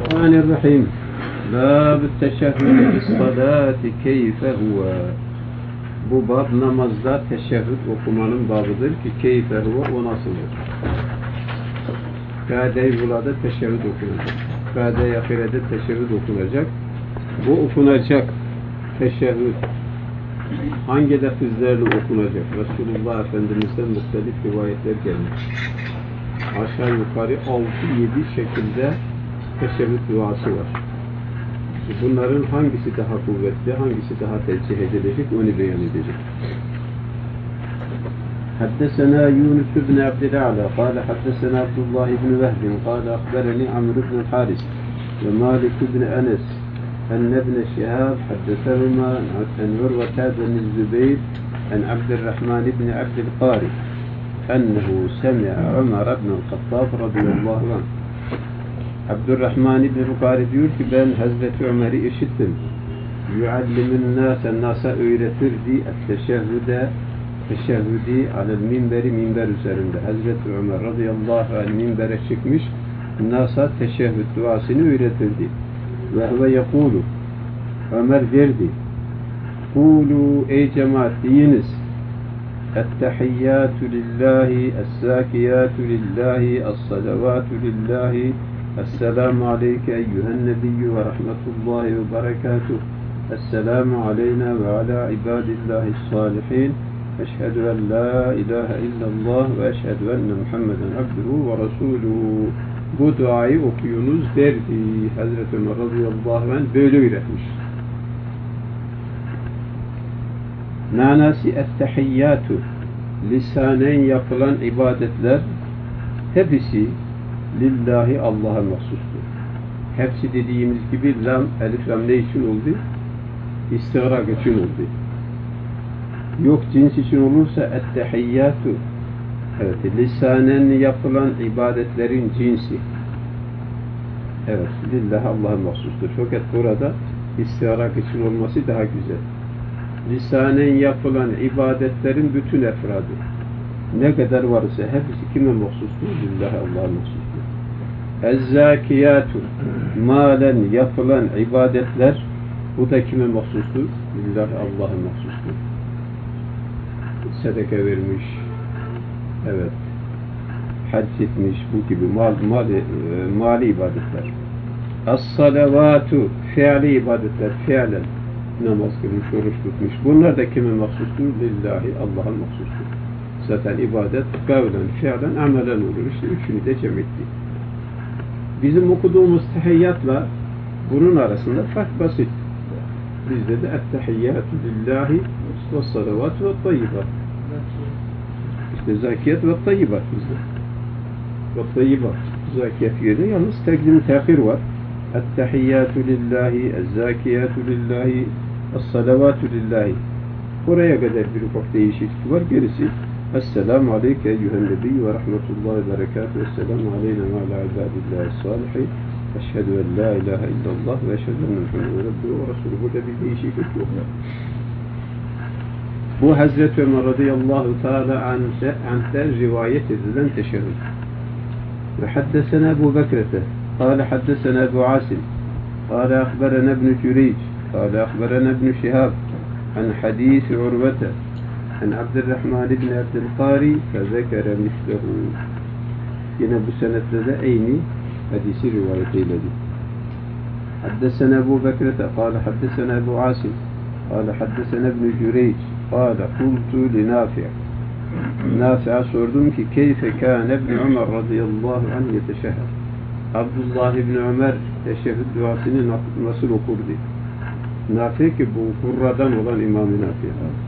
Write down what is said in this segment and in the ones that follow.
Bismillahirrahmanirrahim. Bab-ı teşehhüd bis-salati keyfe huve. Bu bab namazda teşehhüd okumanın babıdır ki keyfe huve o nasıldır? Kâde-i Ula'da teşehhüd okunacak. Kâde-i Ahire'de teşehhüd okunacak. Bu okunacak teşehhüd hangi lafızlarla okunacak? Resulullah Efendimiz'den muhtelif rivayetler gelmiş. Aşağı yukarı 6-7 şekilde teşehhüd duası var. Bunların hangisi daha kuvvetli, hangisi daha tercih edilecek, onu beyan edecek. حدثنا يونس بن عبد الأعلى قال حدثنا عبد الله بن وهب قال أخبرني عمرو بن الحارث ومالك بن أنس أن ابن شهاب حدثهما عن عروة بن الزبير عن عبد الرحمن بن عبد القاري أنه سمع عمر بن الخطاب رضي الله عنه. Abdurrahman İbn-i Bukhari diyor ki ben Hazreti Ömer'i işittim. Yuallimun nâse öğretirdi teşehhüdi alel minberi minber üzerinde. Hazreti Ömer radıyallahu anh minbere çıkmış, nasa teşehhüd duasını öğretirdi. Ve huve yekulu, Ömer derdi, kulu ey cemaat deyiniz, ettehiyyatü lillahi, es-sâkiyatü lillahi, es-salavatü lillahi, Esselamu aleyke eyyühen nebiyyü ve rahmetullahi ve berekatuh. Esselamu aleyna ve ala ibadillahi's-salihin. Eşhedü en la ilahe illallah ve eşhedü enne Muhammeden abduhu ve resuluhu. Bu duayı okuyunuz derdi. Hazreti Ömer radıyallahu anh böyle öğretmiş. Manası ettehiyyatü, lisanen yapılan ibadetler hepsi lillahi Allah'a mahsustur. Hepsi dediğimiz gibi lam, elif lam ne için oldu? İstigrak için oldu. Yok cins için olursa ettehiyyatü, evet, lisanen yapılan ibadetlerin cinsi. Evet, lillahi Allah'a mahsustur. Fakat burada istigrak için olması daha güzel. Lisanen yapılan ibadetlerin bütün efradı. Ne kadar varsa hepsi kime mahsustur? Lillahi Allah'a mahsustur. Ez-zâkiyâtu, malen yapılan ibadetler, bu da kime mahsustur? Lillahi Allah'a mahsustur. Sedeke vermiş, evet, hac etmiş, bu gibi mali ibadetler. Es-salavâtu, fiili ibadetler, fiilen namaz kılmış, oruç tutmuş. Bunlar da kime mahsustur? Lillahi Allah'a mahsustur. Zaten ibadet kavlen, fiilen, amelen olur. İşte üçünü de cem etti. Bizim okuduğumuz tehiyyatla bunun arasında fark basit. Bizde de ettehiyyatü lillahi ve salavatü ve tayyibat. İşte zakiyat ve tayyibat bizde. Ve tayyibat. Zakiyat yerde yalnız teklim-i tehir var. Ettehiyyatü lillahi, ezzakiyatü lillahi, es-salavatü lillahi. Buraya kadar bir ufak değişiklik var. Gerisi Esselamu aleyke eyyühen nebiyyü ve rahmetullahi ve berekatuhu. Esselamu aleyna ve ala ibadillahi's-salihin. Eşhedü en la ilahe illallah ve eşhedü enne Muhammeden abduhu ve resuluhu. Burada bir değişiklik yok. Bu Hazreti Ömer radıyallahu teala anh'ten rivayet edilen teşehhüd. Ve haddesena Ebu Bekrete قال حدثنا أبو عاصم قال أخبرنا ابن جريج قال أخبرنا ابن شهاب عن حديث عروة عن عبد الرحمن بن عبد القاري فذكر مثله. Yine bu senette de aynı hadisi rivayet eyledi. حدثنا أبو بكرة قال حدثنا أبو عاصم قال حدثنا ابن جريج قال قلت لنافع. Nafi'e sordum ki keyfe kâne ibn Ömer radıyallahu anh yeteşehhad. Abdullah ibn Ömer teşehhüd duasını nasıl okurdu? Nafi ki bu Kurra'dan olan İmam-ı Nafi.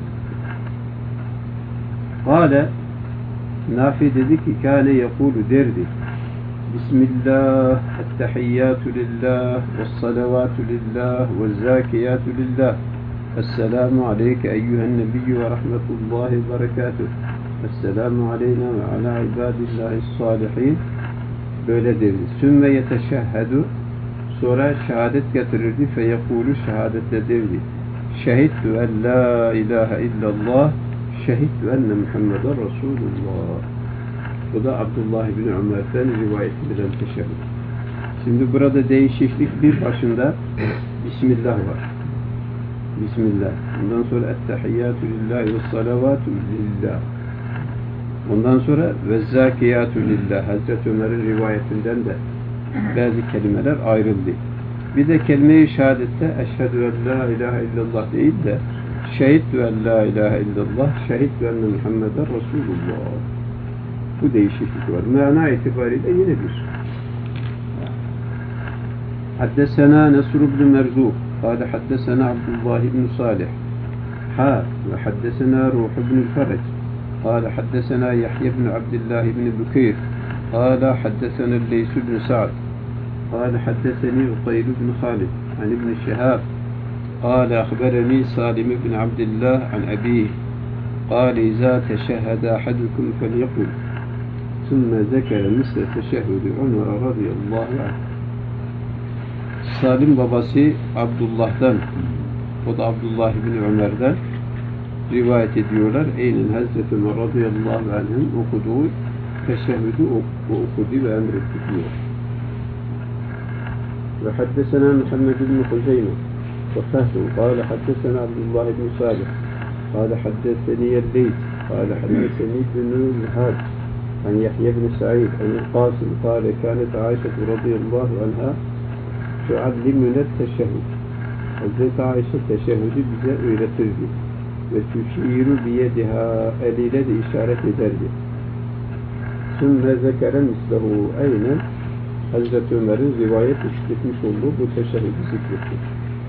Kâle, Nafi dedi ki kâne yekûlu derdi. Bismillah, ettehiyyatü lillah, ve's-salavatü lillah, ve's-zâkiyatü lillah. Esselamu aleyke eyyühen nebiyyü ve rahmetullahi ve berekatuh. Esselamu aleyna ve ala ibadillahi's-salihin. Böyle derdi. Sümme yeteşehhedü, sonra şehadet getirirdi. Feyekûlü, şehadetle derdi. Şehidtü en la ilahe illallah, şehidtü enne Muhammeden Resulullah. Bu da Abdullah bin Ömer'den rivayet edilen teşehhüd. Şimdi burada değişiklik bir başında Bismillah var. Bismillah. Ondan sonra ettehiyyatü lillahi ve salavatü lillah. Ondan sonra ve zakiyatü lillah. Hazreti Ömer'in rivayetinden de bazı kelimeler ayrıldı. Bir de kelime-i şehadette eşhedü en la ilahe illallah değil de şehidü en la ilahe illallah, şehidü enne Muhammeden Resulullah. Bu değişiklik var. Mana itibariyle yine bir. Haddesena Nesr ibn Merzuq قال حدثنا عبد الله بن صالح وحدثنا روح بن الفرج قال حدثنا يحيى بن عبد الله بن بكير قال حدثنا الليث بن سعد قال حدثني عقيل بن خالد عن ابن شهاب قال أخبرني سالم بن عبد الله عن أبيه قال إذا تشهد أحدكم فليقل ثم ذكر مثل تشهد عمر رضي الله عنه. Salim babası Abdullah'dan, o da Abdullah bin Ömer'den rivayet ediyorlar. Eynin Hazreti Ömer radıyallahu anh'ın okuduğu teşehhüdü okudu ve emretti diyor. Ve haddesena Muhammed bin Huzeyme ve Fehru قال حدثنا عبد الله بن صالح قال حدثني الليث قال حدثني بن الهاد عن يحيى بن سعيد عن القاسم قال كانت عائشة رضي الله عنها tuallimüne teşehhüd. Hazreti Ayşe teşehhüdü bize öğretirdi. Ve tüşiru biyediha, eliyle de işaret ederdi. Sümme zekere mislehu aynen, Hazreti Ömer'in rivayet işletmiş olduğu bu teşehhüdü zikretti.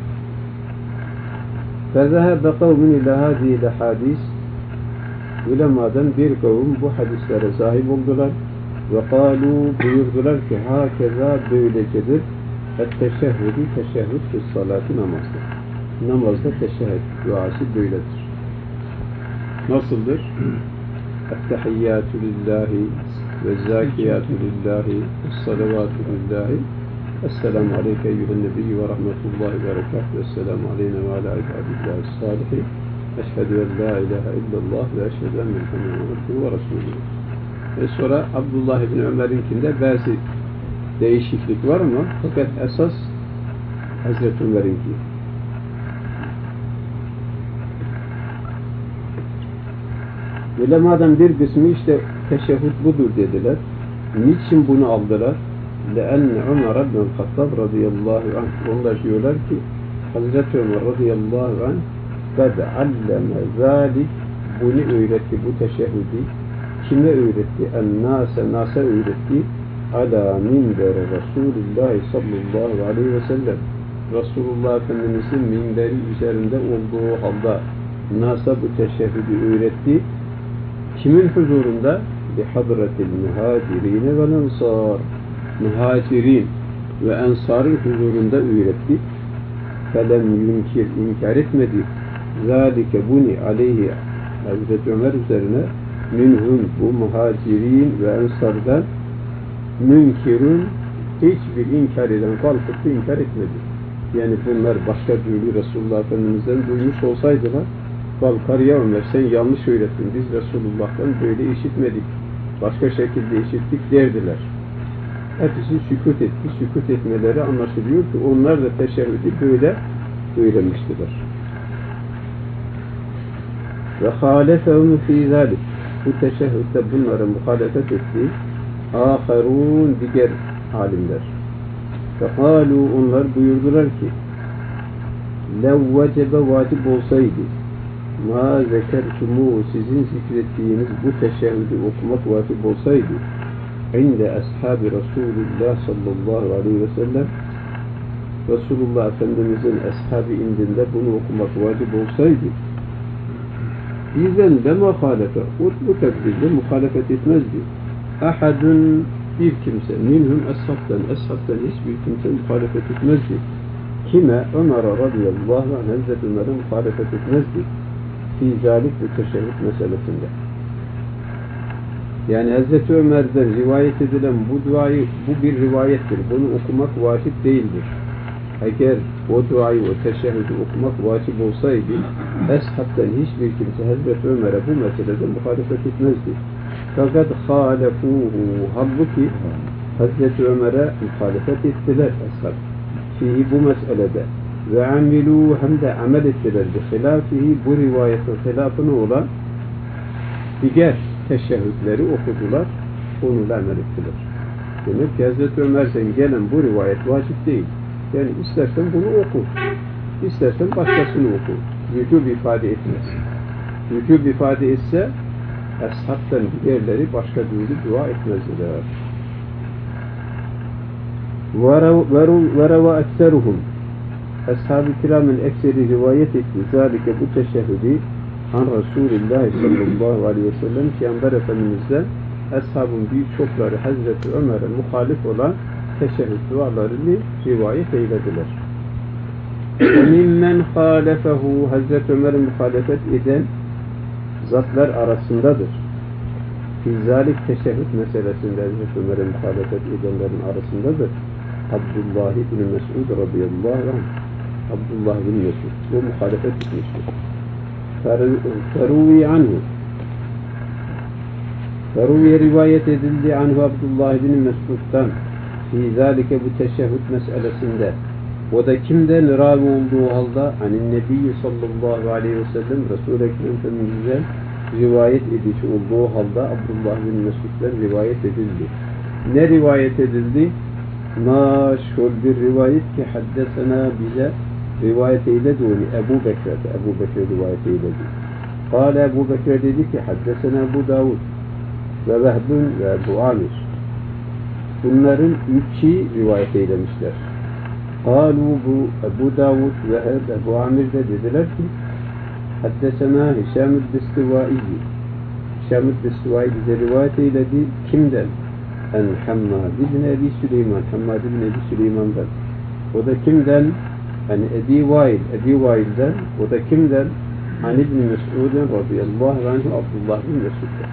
فَذَهَبَ قَوْمٌ اِلَى هَذِهِ الْحَادِيثِ Ulemadan bir kavim bu hadislere sahip oldular ve kâlû buyurdular ki hakeza böylecedir. Et-teşehhüdü teşehhüd fi salati namazda. Namazda teşehhüd duası böyledir. Nasıldır? Et-tehiyyatü lillahi ve zâkiyatü lillahi ve salavatü lillahi. Esselamu aleyke eyyühen nebiyyü ve rahmetullahi ve berekatuhu. Esselamu aleyna ve ala ibadillahi salihi. Eşhedü en la ilahe illallah ve eşhedü enne Muhammeden abduhu ve resuluhu. Ve sonra Abdullah bin Ömer'inkinde bazı değişiklik var mı? Fakat esas Hazreti Ömer'inki. Ulemadan bir kısmı işte teşehhüd budur dediler. Niçin bunu aldılar? لأن Ömer ibn Hattab radıyallahu anh, onlar diyorlar ki Hazreti Ömer radıyallahu anh قَدْ عَلَّمَ ذَٰلِكِ bunu öğretti, bu teşehhüdü. Kime öğretti? Nasa öğretti. Ala minberi Resulullah sallallahu aleyhi ve sellem. Resulullah Efendimiz'in minberi üzerinde olduğu halde Nas'a bu teşehhüdü öğretti. Kimin huzurunda? Bihadratil muhacirine ve ensar. Muhacirin ve ensarın huzurunda öğretti. Felem yunkir, inkar etmedi. Zalike buni aleyhi, Hazreti Ömer üzerine minhum, bu muhacirin ve ensardan münkirun, hiçbir inkar eden kalkıp da inkar etmedi. Yani bunlar başka türlü Resulullah Efendimiz'den duymuş olsaydılar, kalkar ya Ömer sen yanlış öğrettin, biz Resulullah'tan böyle işitmedik, başka şekilde işittik derdiler. Hepsi sükût etti. Sükût etmeleri anlaşılıyor ki onlar da teşehhüdü böyle öğrenmiştiler. Ve hâlefehum fî zâlik, bu teşehhütte bunlara muhalefet etti âherûn, diğer alimler. Fekâlû, onlar buyurdular ki lev vecebe, vacip olsaydı mâ zekertumû, sizin zikrettiğiniz bu teşehhüdü okumak vacip olsaydı inde ashab-ı Resulullah sallallahu aleyhi ve sellem, Resulullah Efendimizin ashabı indinde bunu okumak vacip olsaydı İzen de muhalefe, bu takdirde muhalefet etmezdi. Ahadun, bir kimse, minhum eshabtan hiçbir kimse muhalefet etmezdi. Kime? Ömer radıyallahu anh, Hazreti Ömer'e muhalefet etmezdi. Fî zâlik, bu teşehhüd meselesinde. Yani Hazreti Ömer'den rivayet edilen bu duayı, bu bir rivayettir. Bunu okumak vacip değildir. Eğer o duayı, o teşehhüdü okumak vacip olsaydı, eshabtan hiçbir kimse Hazreti Ömer'e bu meselede muhalefet etmezdi. Fakat hâlefûhû, halbuki Hazreti Ömer'e muhalefet ettiler ashab. Fihi bu meselede. Ve amilu hem de amel ettiler. Hilafihi bu rivayetin hilafını olan diğer teşehhüdleri okudular. Onunla amel ettiler. Demek ki Hazreti Ömer'den gelen bu rivayet vacip değil. Yani istersen bunu oku. İstersen başkasını oku. Vücub ifade etmez. Vücub ifade etse ashabtan diğerleri başka türlü dua etmezler. وَرَوَا اَكْسَرُهُمْ Ashab-ı kiramın ekseri rivayet etti. Zalike bu teşehhüdü an Resulullah sallallahu aleyhi ve sellem Peygamber Efendimiz'den ashabın birçokları Hazreti Ömer'e muhalif olan teşehhüd dualarını rivayet eylediler. وَمِمَّنْ خَالَفَهُ Hazreti Ömer'e muhalefet eden zatlar arasındadır. Fizalik teşehhüd meselesinde Hazreti Ömer'e muhalefet edenlerin arasındadır. Abdullah bin Mes'ud radıyallahu anh. Abdullah bin Mes'ud. Bu muhalefet etmiştir. Feruvi anhu. Feruvi rivayet edildi anhu Abdullah bin Mes'ud'dan. Fizalike bu teşehhüd meselesinde. O da kimden ravi olduğu halde hani Nebi sallallahu aleyhi ve sellem Resul-i Ekrem Efendimiz'den rivayet edici olduğu halde Abdullah bin Mesud'dan rivayet edildi. Ne rivayet edildi? Maşhur bir rivayet ki haddesena bize rivayet eyledi onu Ebu Bekir'de. Ebu Bekir rivayet eyledi. Kale Ebu Bekir dedi ki haddesena Ebu Davud ve Vehbun ve Ebu Amir. Bunların üçü rivayet eylemişler. Kalu bu Ebu Davud ve Ebu Amir de dediler ki haddesena Hişam-ı Destivai. Hişam-ı Destivai bize rivayet eyledi. Kimden? En Hammad ibn Ebi Süleyman. Hammad ibn Ebi Süleyman'dan. O da kimden? Yani Ebi Vail. Ebi Vail'den. O da kimden? Hani İbn Mes'ud'un radıyallahu anh Abdullah bin Mesud'dan.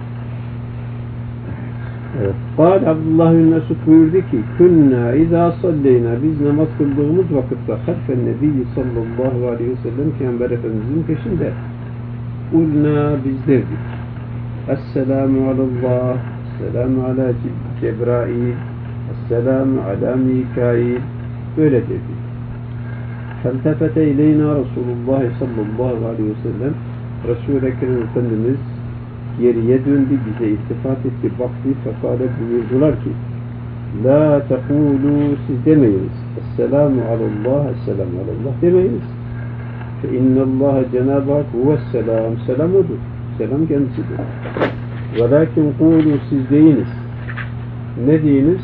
Evet. Kâle Abdullah bin Mesud buyurdu ki Künna izâ salleyna biz namaz kıldığımız vakitte harfen Nebi sallallahu aleyhi ve sellem Peygamber Efendimizin peşinde Ulna biz derdik Esselamu alallah Esselamu ala Cebrail Esselamu ala Mikail böyle dedik. Feltefete ileyna Resulullah sallallahu aleyhi ve sellem Resul-i Ekrem Efendimiz geriye döndü, bize iltifat etti, baktı, fekale buyurdular ki La tekulu siz demeyiniz Esselamu alallah, Esselamu alallah demeyiniz Fe innallâhe Cenab-ı Hak huvesselam, selam odur, selam kendisidir Velakin kulu siz deyiniz ne deyiniz?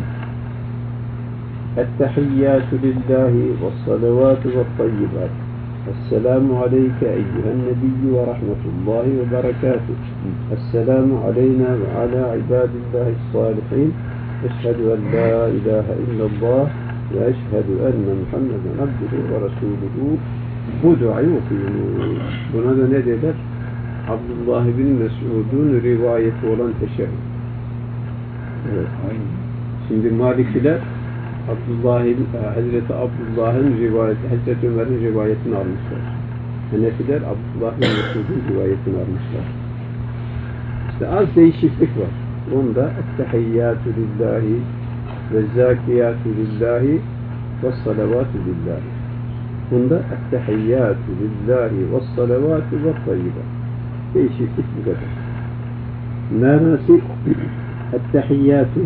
Ettehiyyâtu lillahi ve salavatu ve tayyibat Esselamu aleyke eyyühen nebiyyü ve rahmetullahi ve berekatuhu. Esselamu aleyna ve ala ibadillahi salihin. Eşhedü en la ilahe illallah ve eşhedü enne Muhammeden abduhu ve resuluhu. Bu duayı okuyunuz. Buna da ne derler? Abdullah bin Mes'ud'un rivayeti olan teşehhüd. Evet. Şimdi Malikiler Hazreti Abdullah'ın rivayeti, Hazreti Ömer'in rivayetini almışlar. Hanefiler Abdullah bin Mesud'un rivayetini almışlar. İşte az değişiklik var. Onda ettehiyyatü lillahi ve zakiyatü lillahi ve salavatü lillahi. Bunda ettehiyyatü lillahi ve salavatü ve tayyibat. Değişiklik bu kadar. Manası ettehiyyatü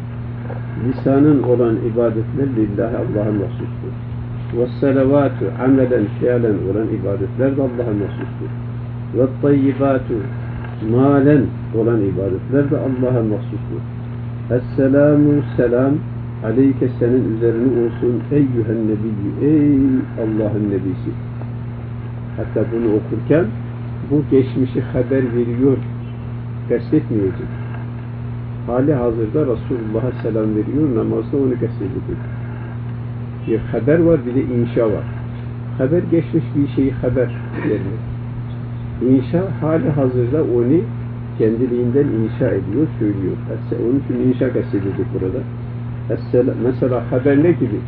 lisanın olan ibadetler lillahi Allah'a mahsustur. Ve salavatü amelen fiilen olan ibadetler de Allah'a mahsustur. Ve tayyibatü malen olan ibadetler de Allah'a mahsustur. Esselamu selam aleyke senin üzerine olsun eyyühen nebiyyü ey Allah'ın nebisi. Hatta bunu okurken bu geçmişi haber veriyor, kastetmeyecek. Hali hazırda Resulullah'a selam veriyor, namazda onu kastediyor. Bir haber var, bir de inşa var. Haber geçmiş bir şeyi haber vermek. İnşa hali hazırda onu kendiliğinden inşa ediyor, söylüyor. Onun için inşa kastedilecek burada. Mesela haber ne gibi?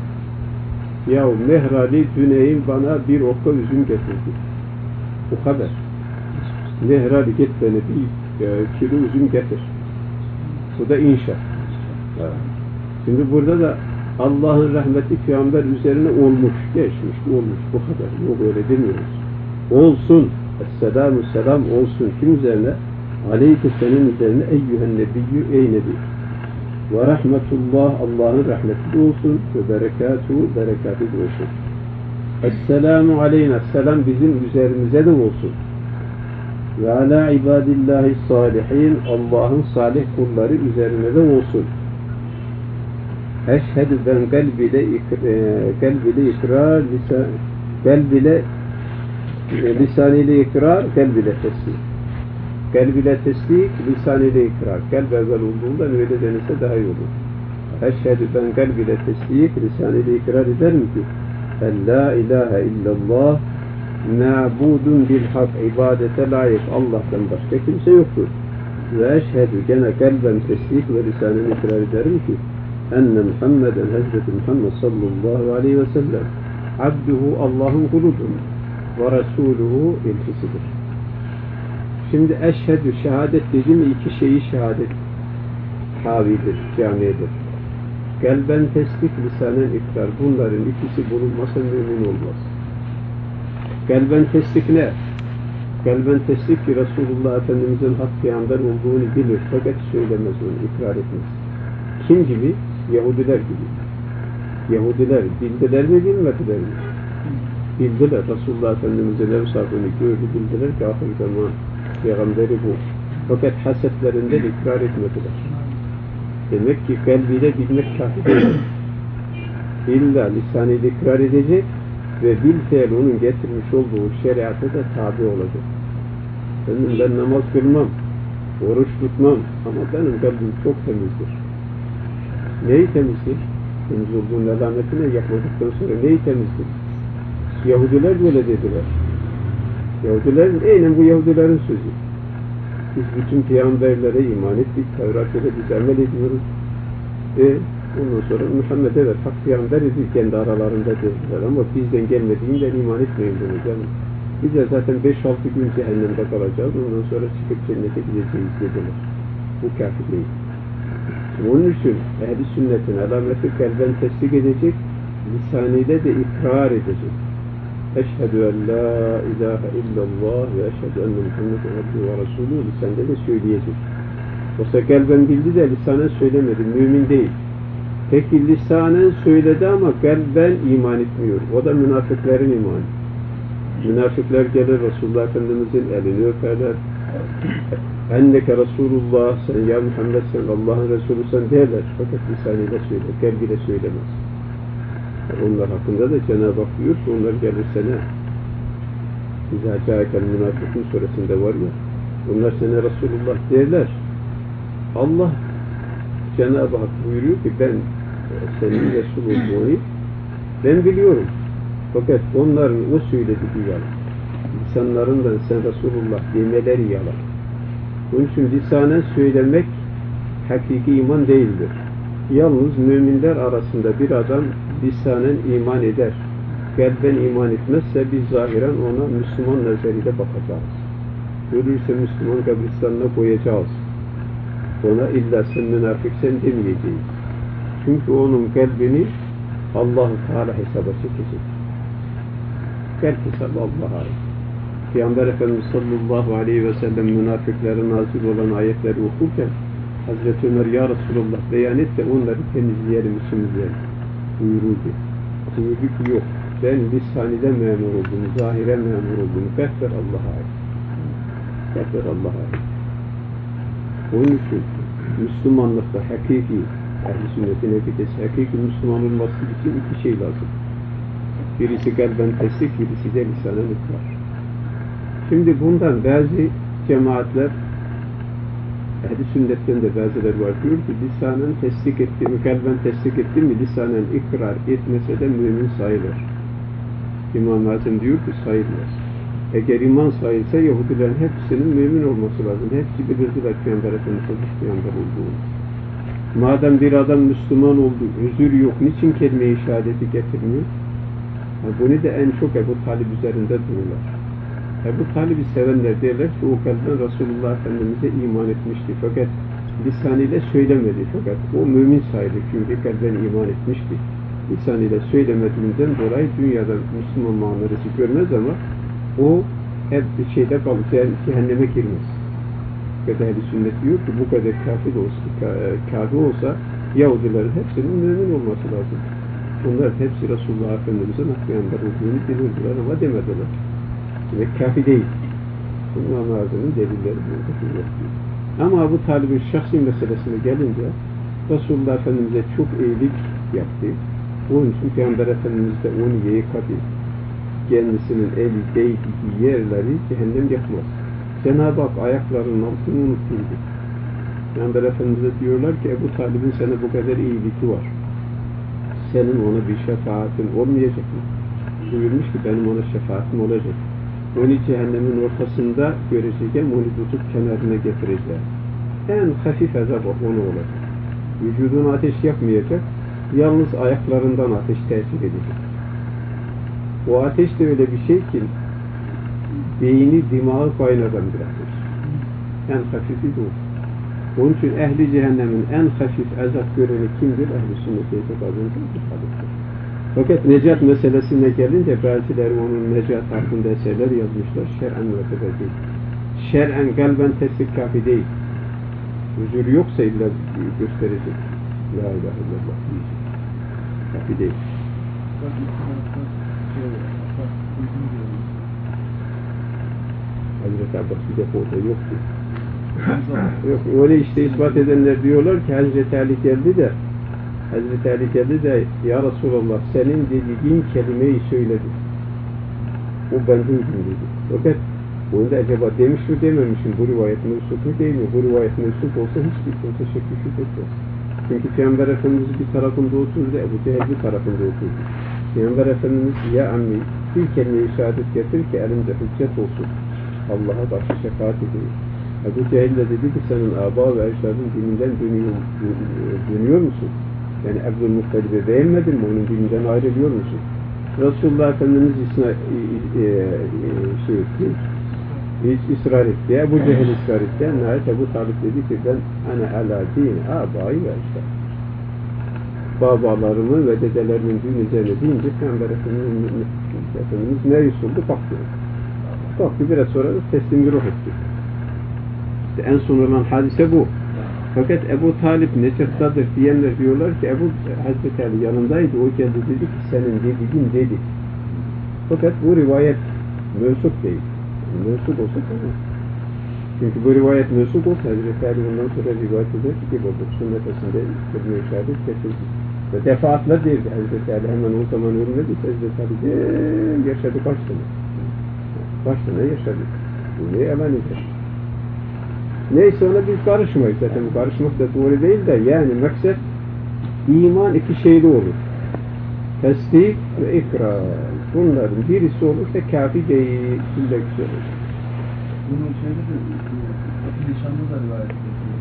Ya Mehrali Düney'in bana bir okka üzüm getirdi. Bu haber. Mehrali git bana bir kilo üzüm getir. Bu da inşa. Evet. Şimdi burada da Allah'ın rahmeti peygamber üzerine olmuş, geçmiş, olmuş, bu kadar. Yok öyle demiyoruz. Olsun. Esselamu selam olsun. Kim üzerine? Aleyke senin üzerine eyyühen nebiyyü ey nebi. Ve rahmetullah Allah'ın rahmeti olsun ve berekatuhu berekatı olsun. Esselamu aleyna selam bizim üzerimize de olsun. Ve ala ibadillahi salihin Allah'ın salih kulları üzerine de olsun. Eşhedü ben kalbiyle ikrar lisanıyla ikrar kalbiyle teslim. Kalbiyle tesdik, lisanıyla ikrar. Kalb evvel olduğunda öyle denirse daha iyi olur. Eşhedü ben kalbiyle tesdik, lisanıyla ikrar ederim ki en la ilahe illallah ma'budun bil hak ibadete layık Allah'tan başka kimse yoktur. Ve eşhedü gene kalben tesdik ve lisanıyla ikrar ederim ki enne Muhammeden Hazreti Muhammed sallallahu aleyhi ve sellem abduhu Allah'ın kuludur ve Resuluhu elçisidir. Şimdi eşhedü şehadet dedim iki şeyi şehadet havidir, camidir. Kalben tesdik, lisanen ikrar. Bunların ikisi bulunmasa mümin olmaz. Kalben tesdik ne? Kalben tesdik ki Resulullah Efendimiz'in hak peygamber olduğunu bilir fakat söylemez onu, ikrar etmez. Kim gibi? Yahudiler gibi. Yahudiler bildiler mi bilmediler mi? Bildiler. Resulullah Efendimiz'in ev sahibini gördü, bildiler ki ahir zaman peygamberi bu. Fakat hasetlerinden ikrar etmediler. Demek ki kalbiyle bilmek kafi değil. İlla lisanıyla ikrar edecek ve bilfeal onun getirmiş olduğu şeriata da tabi olacak. Ben namaz kılmam, oruç tutmam ama benim kalbim çok temizdir. Neyi temizdir? Temiz olduğunun alametine yapmadıktan sonra neyi temizdir? Yahudiler böyle dediler. Yahudilerin, aynen bu Yahudilerin sözü. Biz bütün peygamberlere iman ettik, Tevrat'ta biz amel ediyoruz. Ondan sonra Muhammed evet hak peygamber edildi kendi aralarında dediler ama bizden gelmediğinden iman etmeyin bunu canım. Biz de zaten 5-6 gün cehennemde kalacağız, ondan sonra çıkıp cennete gideceğiz dediler. Bu kafir değil. Onun için ehl-i sünnetin alameti kalben tesdik edecek, lisanıyla de ikrar edecek. Eşhedü en la ilahe illallah ve eşhedü enne Muhammeden abduhu ve resulü lisanda da söyleyecek. Oysa kalben bildi de lisanen söylemedi, mümin değil. Peki lisanen söyledi ama kalben iman etmiyor. O da münafıkların imanı. Münafıklar gelir Resulullah Efendimiz'in elini öperler. Enneke Resulullah, sen ya Muhammed sen Allah'ın Resulü sen derler. Fakat lisanıyla söyler, kalbiyle söylemez. Onlar hakkında da Cenab-ı Hak diyor ki onlar gelirse ne? İzâ câekel münafıkun suresinde var ya, onlar sana Resulullah derler. Allah Cenab-ı Hak buyuruyor ki ben senin Resul olduğunu ben biliyorum. Fakat onların o söylediği yalan. İnsanlarından sen Resulullah demeleri yalan. Onun için lisanen söylemek hakiki iman değildir. Yalnız müminler arasında bir adam lisanen iman eder. Kalben iman etmezse biz zahiren ona Müslüman nazarıyla bakacağız. Ölürse Müslüman kabristanına koyacağız. Ona illa sen münafıksen demeyeceğiz. Çünkü onun kalbini Allah-u Teala hesaba çekecek. Kalp hesabı Allah'a ait. Peygamber Efendimiz sallallahu aleyhi ve sellem münafıkların nazil olan ayetleri okurken Hazreti Ömer ya Resulullah beyan et de onları temizleyelim, içimizleyelim buyuruldu. Buyurdu ki yok. Ben lisanıyla memur oldum, zahire memur oldum. Kalpler Allah'a ait. Kalpler Allah'a ait. Onun için Müslümanlıkta hakiki, ehl-i sünnetin ekidesi, hakiki Müslüman olması için iki şey lazım. Birisi kalben tesdik, birisi de lisanen ikrar. Şimdi bundan bazı cemaatler, ehl-i sünnetten de bazıları var diyor ki lisanen tesdik etti mi, kalben tesdik etti mi, lisanen ikrar etmese de mümin sayılır. İmam-ı Azam diyor ki sayılmaz. Eğer iman sayılsa Yahudilerin hepsinin mümin olması lazım. Hepsi bilirdiler Peygamber Efendimiz'in Peygamber olduğunu. Madem bir adam Müslüman oldu, özür yok, niçin kelime-i şehadeti getirmiyor? Bunu da en çok Ebu Talib üzerinde dururlar. Ebu Talib'i sevenler derler ki o kalben Resulullah Efendimiz'e iman etmişti. Fakat lisanıyla söylemedi fakat o mümin sayılır çünkü kalben iman etmişti. Lisanıyla söylemediğinden dolayı dünyada Müslüman muamelesi görmez ama o hep bir şeyde kalır, yani cehenneme girmez. Ehl-i sünnet diyor ki bu kadar kafir olsa Yahudilerin hepsinin mümin olması lazım. Onlar hepsi Resulullah Efendimiz'in peygamber olduğunu bilirdiler ama demediler. Demek kafir değil. Bunun namazının delilleri burada. Ama Ebu Talib'in şahsi meselesine gelince Resulullah Efendimiz'e çok iyilik yaptı. Onun için Peygamber Efendimiz de onu yıkadı. Kendisinin eli değdiği yerleri cehennem yakmaz. Cenab-ı Hak ayaklarının altını unutturdu. Peygamber Efendimiz'e diyorlar ki Ebu Talib'in sana bu kadar iyiliği var. Senin ona bir şefaatin olmayacak mı? Buyurmuş ki benim ona şefaatim olacak. Onu cehennemin ortasında göreceğim, onu tutup kenarına getireceğim. En hafif azap onu olacak. Vücudunu ateş yakmayacak, yalnız ayaklarından ateş tesir edecek. O ateş de öyle bir şey ki, beyni, dimağı kaynadan bırakır. En hafifi bu. Onun için ehli cehennemin en hafif azap göreni kimdir? Ehl-i sünnet-i itikadındır. Fakat necat meselesine gelince bazıları onun necat hakkında eserler yazmışlar. Şer'en ve tebedil. Şer'en kalben teslik kafi değil. Huzur yoksa illa gösterecek. La ilahe illallah diyecek. Kafi değil. Hazreti Abbas bir defa orada yoktu. Yok, öyle işte ispat edenler diyorlar ki Hazreti Ali geldi de ya Resulallah senin dediğin kelimeyi söyledi. O ben duydum dedi. Fakat onda acaba demiş mi dememiş mi? Bu rivayet mensup mu değil mi? Bu rivayet mensup olsa hiçbir kimse şekli şüphesiz. Çünkü Peygamber Efendimiz bir tarafında oturdu, Ebu Cehil bir tarafında oturdu. Peygamber Efendimiz ya ammi bir kelime-i şehadet getir ki elimde hüccet olsun. Allah'a karşı şefaat edeyim. Ebu Cehil de dedi ki senin aba ve ecdadın dininden dönüyor musun? Yani Abdülmuttalib'i beğenmedin mi? Onun dininden ayrılıyor musun? Resulullah Efendimiz hiç ısrar etti. Ebu Cehil ısrar etti. Nihayet Ebu Talib dedi ki ben ana ala din abayı ve ecdad. Babalarımın ve dedelerimin din üzerine deyince Peygamber Efendimiz meyus oldu, baktı. Baktı biraz sonra da teslim bir ruh etti. İşte en son olan hadise bu. Fakat Ebu Talib Necat'tadır diyenler diyorlar ki Hazreti Ali yanındaydı. O geldi dedi ki senin dediğin dedi. Fakat bu rivayet mensup değil. Mensup olsa tamam. Çünkü bu rivayet mensup olsa Hazreti Ali ondan sonra rivayet eder ki bu sünnetesinde kelime-i şehadet getirdi. Ve defaatla derdi Hazreti Ali hemen o zaman ölmedi. Hazreti Ali yaşadı kaç sene. Kaç sene yaşadı. Bunu yalan eder. Neyse ona biz karışmayız zaten. Karışmak da doğru değil de yani maksat iman iki şeyli olur. Tasdik ve ikrar. Bunların birisi olursa kafi değil. Sünnetçi olur. Bunun şeyde de nişanlı da rivayet ediyor.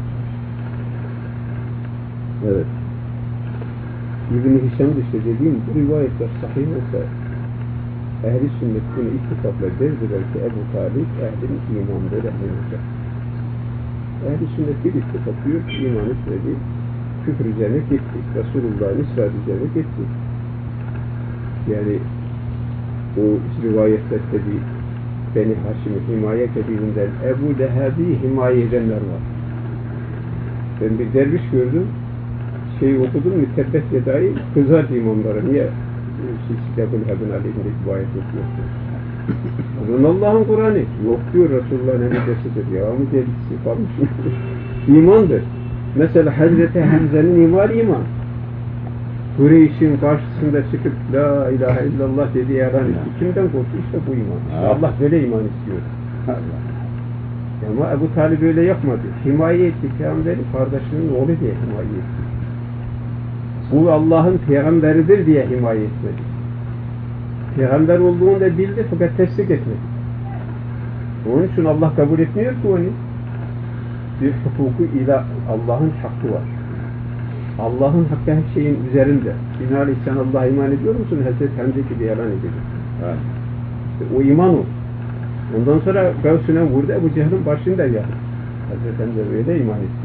Evet. İbn-i Hişam'da işte dediğim bu rivayetler sahih olsa ehl-i sünnet bunu ittifakla derdiler ki Ebu Talib ehl-i imandır, ehl-i olacak. Ehl-i sünnet bir ittifak diyor ki iman etmedi, küfür üzerine gitti. Resulullah'ın ısrar üzerine gitti. Yani o rivayetlerde bir Beni Haşim'i himaye kabilinden Ebu Leheb'i himaye edenler var. Ben bir derviş gördüm, okudum mu tebbet yedayı kızar diyeyim onlara. Niye? Ebu Leheb'in aleyhinde rivayet okuyorsun? Onun Allah'ın Kur'an'ı. Yok diyor Resulullah'ın emresidir. Ya mı delisi kalmış. İmandır. Mesela Hazreti Hamza'nın iman. Kureyş'in karşısında çıkıp La ilahe illallah dediği yalan etti. Kimden korktu? İşte bu iman. İşte Allah böyle iman istiyor. Allah. Ama Ebu Talib öyle yapmadı. Himaye etti. Peygamberin kardeşinin oğlu diye himaye etti. Bu Allah'ın peygamberidir diye himaye etmedi. Peygamber olduğunu da bildi fakat tesdik etmedi. Onun için Allah kabul etmiyor ki onu. Bir hukuku ile Allah'ın hakkı var. Allah'ın hakkı her şeyin üzerinde. Binaenaleyh sen Allah'a iman ediyor musun? Hazreti Hamza gibi yalan edecek. Evet. İşte o iman o. Ondan sonra Gavsü'ne vurdu. Ebu Cehil'in başında ya. Hazreti Hamza öyle iman etti.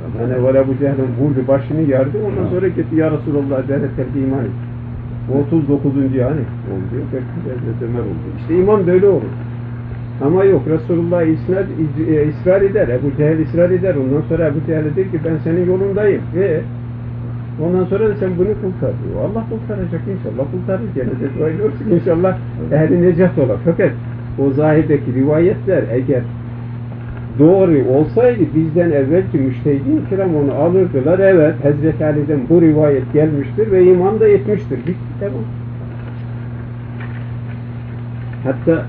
Hani böyle bu Cehil'in vurdu, başını yardı, ondan sonra gitti, ya Resulallah derler iman et. 39. yani oldu. Belki de Ömer oldu. İşte iman böyle olur. Ama yok, Resulullah ısrar eder, Ebu Cehil ısrar eder. Ondan sonra Ebu Cehil der ki ben senin yolundayım. Ve ondan sonra da sen bunu kurtar diyor. Allah kurtaracak inşallah, kurtarır. Cennet dua ediyorsun inşallah ehli necat olur. Fakat o zahirdeki rivayetler eğer doğru olsaydı bizden evvelki müştehidin kiram onu alırdılar. Evet, Hazreti Ali'den bu rivayet gelmiştir ve iman da etmiştir. Bitti, tamam. Hatta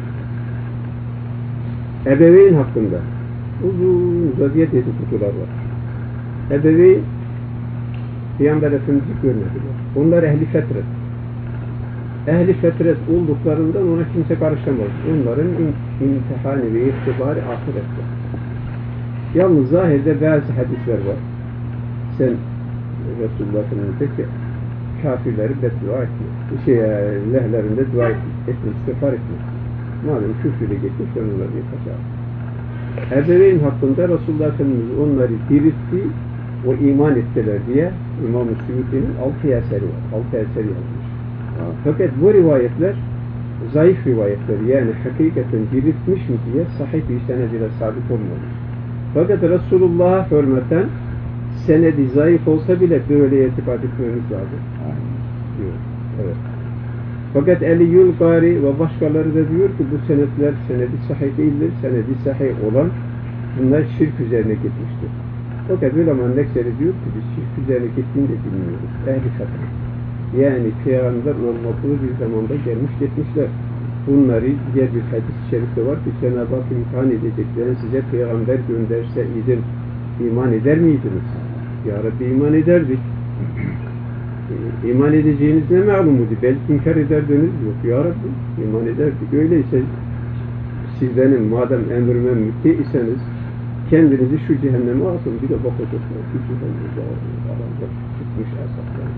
ebeveyn hakkında uzun uzadıya dedikodular var. Ebeveyn Peygamber Efendimiz'i görmediler. Onlar ehli fetret. Ehli fetret olduklarından ona kimse karışamaz. Onların imtihanı ve ihtibarı ahirette. Yalnız zahirde bazı hadisler var. Sen Resulullah Efendimiz'e ki kafirleri beddua etme. Lehlerinde dua etme, istiğfar etme. Malum küfrüyle geçmiş, onları yıkacak. Ebeveyn hakkında Resulullah Efendimiz onları diritti, o iman ettiler diye İmam-ı Suyuti'nin 6 eseri var. 6 eser yazmış. Fakat bu rivayetler zayıf rivayetler, yani hakikaten diriltmiş mi diye sahih bir senediyle sabit olmamış. Fakat Resulullah'a hürmeten senedi zayıf olsa bile böyle itikat etmemiz lazım. Diyor. Evet. Fakat Eliyül Gari ve başkaları da diyor ki bu senetler senedi sahih değildir. Senedi sahih olan bunlar şirk üzerine gitmiştir. Fakat ulemanın ekseri diyor ki biz şirk üzerine gittiğini de bilmiyoruz. Ehli fetret. Yani peygamber olmadığı bir zamanda gelmiş gitmişler. Bunları diğer bir hadis-i şerifte var ki Cenab-ı Hak imtihan edeceklerini size peygamber gönderse idim, iman eder miydiniz? Ya Rabbi iman ederdik. İman edeceğiniz ne malumuydu? Belki inkar ederdiniz yok. Ya Rabbi iman ederdik. Öyleyse siz benim madem emrime mütti iseniz kendinizi şu cehenneme atın. Bir de bakacaklar. Şu cehenneme aranda çıkmış asaplar.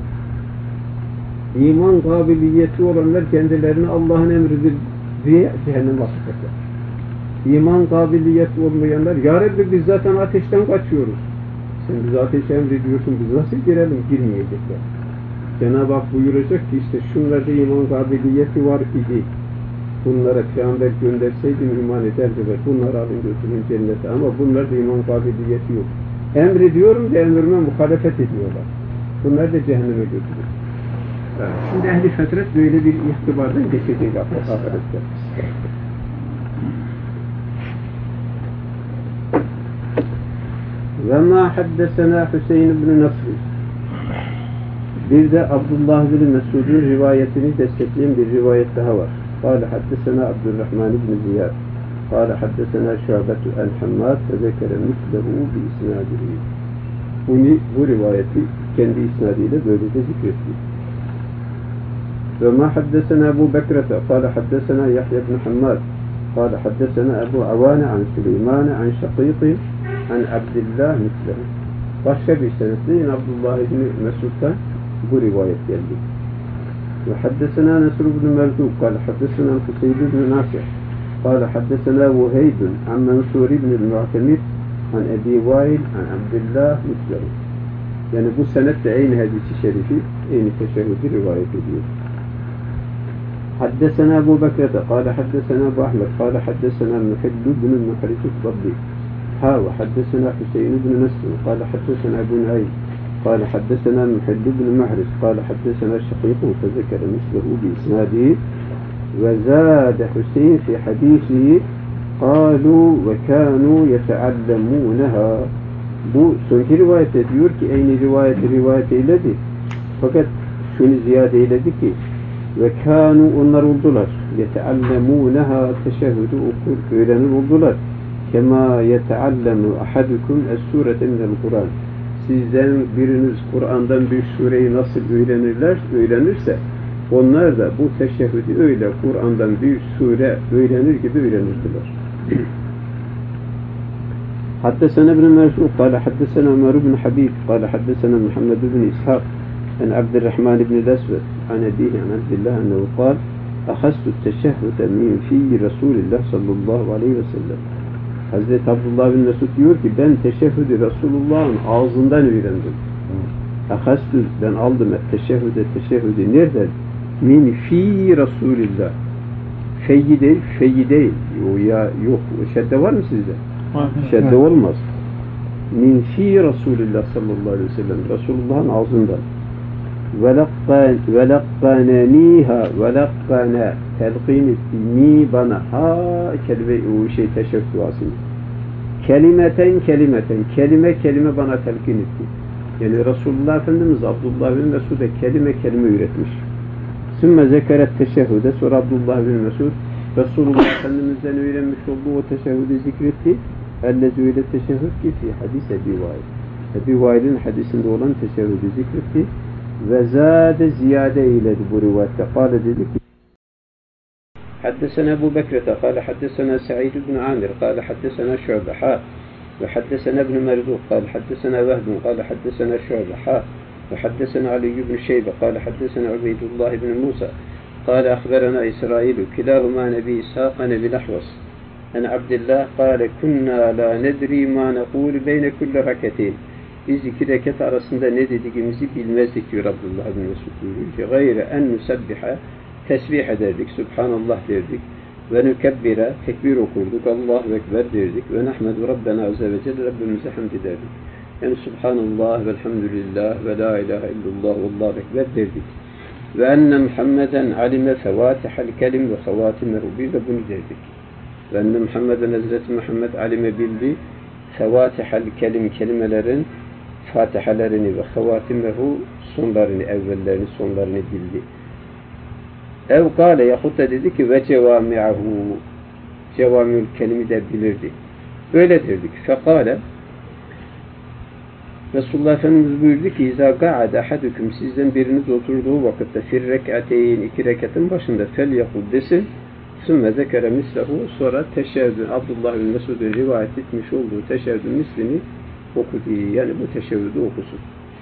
İman kabiliyeti olanlar kendilerine Allah'ın emridir diye cehenneme atacaklar. İman kabiliyeti olmayanlar ya Rabbi biz zaten ateşten kaçıyoruz. Sen bize ateşe emrediyorsun, biz nasıl girelim? Girmeyecekler. Cenab-ı Hak buyuracak ki işte şunlarda iman kabiliyeti var idi. Bunlara peygamber gönderseydim iman ederdiler. Bunları alın götürün cennete. Ama bunlarda iman kabiliyeti yok. Emrediyorum da emrime muhalefet ediyorlar. Bunlar da cehenneme götürür. Şimdi ehli fetret böyle bir ihtibardan geçecek ahirette. Ve ma haddesena Hüseyin ibn Nasr. Bir de Abdullah bin Mesud'un rivayetini destekleyen bir rivayet daha var. قال حدثنا عبد الرحمن بن زياد قال حدثنا شعبة عن حماد فذكر مثله بإسناده. Bu rivayeti kendi isnadiyle böylece zikretti. وما حدثنا أبو بكرة قال حدثنا يحيى بن حماد قال حدثنا أبو عوانة عن سليمان عن شقيق عن عبد الله مثله. Başka bir senetle Abdullah ibn Mesud'dan bu rivayet geldi. وحدثنا نصر بن مرزوق قال حدثنا حسين بن نافع قال حدثنا وهيب عن منصور بن المعتمد عن أبي وائل عن عبد الله مثله. Yani bu senette aynı hadis-i şerifi, aynı teşehhüdü rivayet ediyor. حدثنا أبو بكرة قال حدثنا أبو أحمد قال حدثنا المحل بن المحرز الضبي وحدثنا حسين بن نصر قال حدثنا أبو نعيم قال حدثنا المحل بن محرز قال حدثنا شقيق فذكر مثله بإسناده وزاد حسين في حديثه قالوا وكانوا يتعلمونها. Bu sonki rivayet diyor ki aynı rivayet eyledi. Fakat şunu ziyade eyledi ki ve kânû onlar oldular. Yeteallemûneha teşehhüdü okur, öğrenir oldular. Kema yeteallemu ahadukum es-surete minel Kur'an. Sizden biriniz Kur'an'dan bir sureyi nasıl öğrenirse onlar da bu teşehhüdü öyle Kur'an'dan bir sure öğrenir gibi öğrenirdiler. حدثنا ابن مرزوق قال حدثنا عمر بن حبيب قال حدثنا محمد بن إسحاق عن عبد الرحمن بن الأسود عن أبيه عن عبد الله أنه قال أخذت التشهد من في رسول الله صلى الله عليه وسلم. Hazreti Abdullah bin Mesud diyor ki ben teşehhüdü Resulullah'ın ağzından öğrendim. Ahastü ben aldım teşehhüdü nereden? Min fi Resulillah. Feyyi değil. O ya yok. Şedde var mı sizde? Şedde olmaz. Min fi Resulillah sallallahu aleyhi ve sellem. Resulullah'ın ağzından. Velakkana telqin etti ni bana kelime o teşekkür duasını. Kelimeten kelime bana telkin etti. Yani Resulullah Efendimiz Abdullah bin Mesud'a kelime öğretmiş. Sümme zekeret teşehhüde sonra Abdullah bin Mesud Resulullah Efendimiz'den öğrenmiş olduğu o teşehhüdü zikretti. Ellezî öyle teşehhüd ki fi hadis Ebi Vail. Ebi Vail'in hadisinde olan teşehhüdü zikretti. Ve zâde ziyade eyledi bu rivayette. Kâle dedi ki حدثنا أبو بكرة قال حدثنا سعيد بن عامر قال حدثنا شعبة وحدثنا ابن مرزوق قال حدثنا وهب قال حدثنا شعبة وحدثنا علي بن شيبة قال حدثنا عبيد الله بن موسى قال أخبرنا إسرائيل كلاهما نبي إسحاق نبي الأحوص عن عبد الله قال كنا لا ندري ما نقول بين كل ركعتين biz iki rekat arasında ne dediğimizi bilmezdik diyor Abdullah bin Mesud buyuruyor. Gayre en nusebbiha tesbih ederdik, Subhanallah derdik ve nükebbire tekbir okurduk, Allahu Ekber derdik ve nehmedu Rabbena azze ve celle Rabbimize hamd ederdik. Yani Subhanallah velhamdülillah ve la ilahe illallah ve Allahu Ekber derdik. Ve enne Muhammeden alime fevatihal kelim ve havatimehu bir de bunu derdik. Ve enne Muhammeden Hazreti Muhammed alime bildi fevatihal kelim kelimelerin fatihalerini ve havatimehu sonlarını, evvellerini, sonlarını bildi. Ev kâle yahut da dedi ki ve cevami'ahu cevami'ül kelimi de bilirdi. Öyle derdik. Fekâle Resulullah Efendimiz buyurdu ki İzâ ga'ade ahadukum sizden biriniz oturduğu vakitte fir rek'ateyn iki rekatın başında fel yakul desin sümme zekere mislehu sonra teşehhüdün Abdullah bin Mesud'un rivayet etmiş olduğu teşehhüdün mislini okudu. Yani bu teşehhüdü okusun.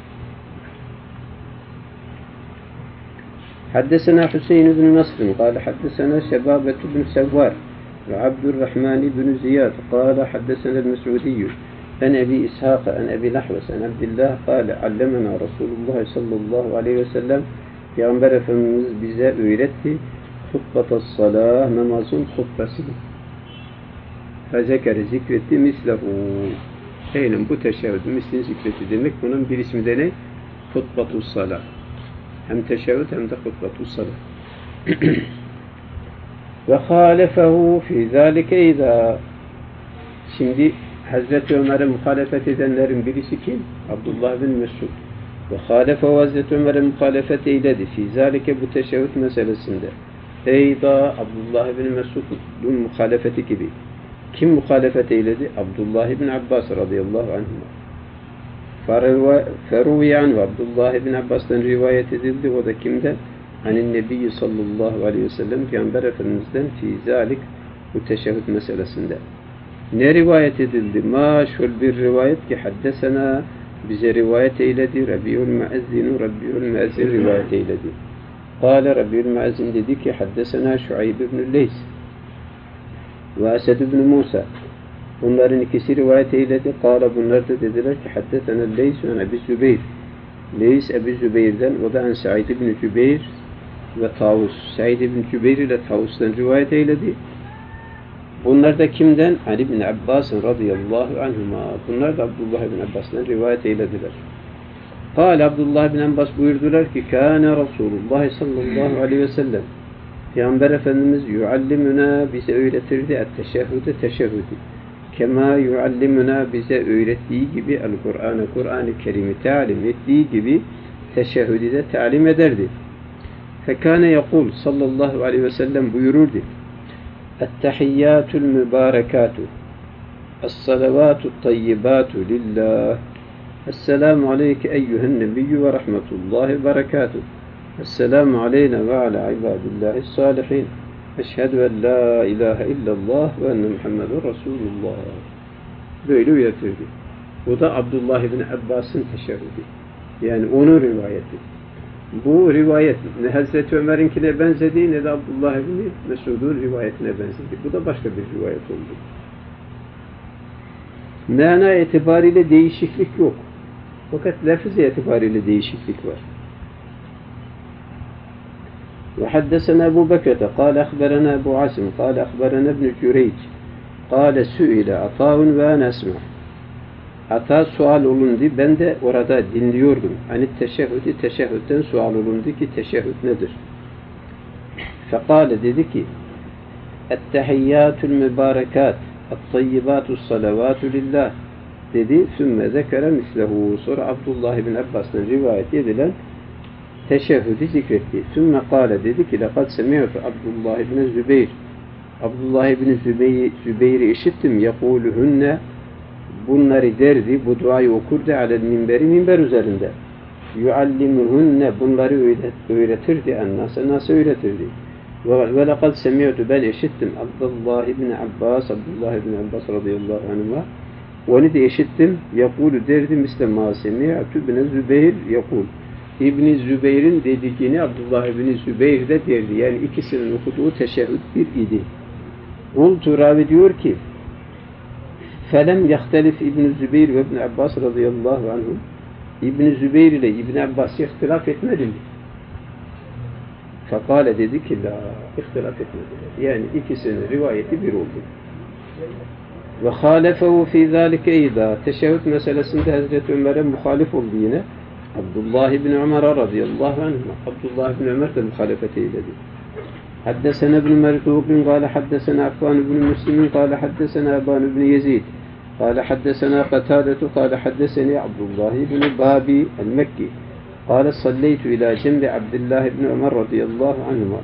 حدثنا حسين بن نصر قال حدثنا شبابة بن سوار وعبد الرحمن بن زياد قال حدثنا المسعودي عن أبي إسحاق عن أبي الأحوص عن عبد الله قال علمنا رسول الله صلى الله عليه وسلم Peygamber Efendimiz bize öğretti hutbatas salah namazın hutbasını fezekere zikretti mislehu eynem bu teşehhüdü mislini zikretti demek bunun bir ismi de ne? Hutbatus salah hem teşehhüd hem de hutbatus salah ve halefehu fi zâlike izâ şimdi Hazreti Ömer'e muhalefet edenlerin birisi kim? Abdullah bin Mesud. Ve halefehu Hazreti Ömer'e muhalefet eyledi. Fi zâlike bu teşehhüd meselesinde. Eyda Abdullah bin Mesud'un muhalefeti gibi. Kim muhalefet eyledi? Abdullah bin Abbas radıyallahu anhuma. Feruviyan ve Abdullah bin Abbas'tan rivayet edildi. O da kimden? Hani Nebi sallallahu aleyhi ve sellem Peygamber Efendimiz'den fi zâlik bu teşehhüd meselesinde. Ne rivayet edildi? Maşhur bir rivayet ki haddesena bize rivayet eyledi. Rabi'ül Muezzin rivayet eyledi. Kâle Rabi'ül Muezzin dedi ki haddesena Şuayb ibn Leys ve Esed ibn Musa. Bunların ikisi rivayet eyledi. Kâle bunlar da dediler ki haddesena Leys ve Ebi Zübeyir. Leys Ebi Zübeyir'den o da en Sa'id ibn Cübeyr ve Tavus. Sa'id ibn Cübeyr ile Tavus'tan rivayet eyledi. Bunlar da kimden? Ali bin Abbas radıyallahu anhuma. Bunlar da Abdullah bin Abbas'tan rivayet eylediler. Kâle Abdullah bin Abbas buyurdular ki kâne Resulullah sallallahu aleyhi ve sellem Peygamber Efendimiz yuallimuna bize öğretirdi et-teşehhüde teşehhüdü. Kema yuallimuna bize öğrettiği gibi el-Kur'an'ı Kur'an-ı Kerim'i talim ettiği gibi teşehhüdü de talim ederdi. Fekâne yekul sallallahu aleyhi ve sellem buyururdu. التحيات المباركات الصلوات الطيبات لله السلام عليك أيها النبي ورحمة الله وبركاته السلام علينا وعلى عباد الله الصالحين أشهد أن لا إله إلا الله وأن محمد رسول الله böyle öğretirdi. Bu da Abdullah bin Abbas'ın teşehhüdü. Yani onun rivayeti. Bu rivayet ne Hazreti Ömer'inkine benzedi ne de Abdullah bin Mesud'un rivayetine benzedi. Bu da başka bir rivayet oldu. Mana itibariyle değişiklik yok. Fakat lafız itibariyle değişiklik var. وحدثنا أبو بكر قال أخبرنا أبو عاصم قال أخبرنا ابن جريج قال سئل عطاء وأنا أسمع. Ata sual olundu. Ben de orada dinliyordum. Hani teşehhüden sual olundu ki teşehhüd nedir? Fekale dedi ki ettehiyyatul mübarekat et-tayyibatus salavatu lillah dedi. Sümme zekere mislehu. Sonra Abdullah ibn Abbas'tan rivayet edilen teşehhüdü zikretti. Sümme kâle dedi ki lekad semi'tu Abdullah ibn Zübeyir. Abdullah ibn Zübeyir'i işittim. Yekûluhunne bunları derdi, bu duayı okurdu alel minberi, minber üzerinde. Yuallimuhunne bunları öğretirdi ennase, nasıl öğretirdi? Ve lekad semi'tu ben işittim Abdullah ibn Abbas radıyallahu anhuma. Onu da işittim. Yekûlu derdi misle ma semi'tu ibn Zübeyir yekûl. İbn Zübeyr'in dediğini Abdullah ibn Zübeyr de derdi. Yani ikisinin okuduğu teşehhüd bir idi. Ultu ravi diyor ki felem yahtelif İbn Zübeyr ve İbn Abbas radıyallahu anhum. İbn Zübeyr ile İbn Abbas ihtilaf etmedi mi? Fekale dedi ki la ihtilaf etmedi. Yani ikisinin rivayeti bir oldu. Ve halefehu fî zâlike eydâ. Teşehhüd meselesinde Hazreti Ömer'e muhalif oldu yine. Abdullah ibn Ömer radıyallahu anh. Abdullah ibn Ömer de muhalefet eyledi. Haddesena ibn Merzuqin kâle haddesena Affan ibn Müslim'in kâle haddesena Eban ibn Yezid kâle haddesena Qatâdetu kâle haddeseni Abdullah ibn Babi el-Mekki kâle salleytu ilâ cembi Abdullah ibn Ömer radıyallahu anhuma.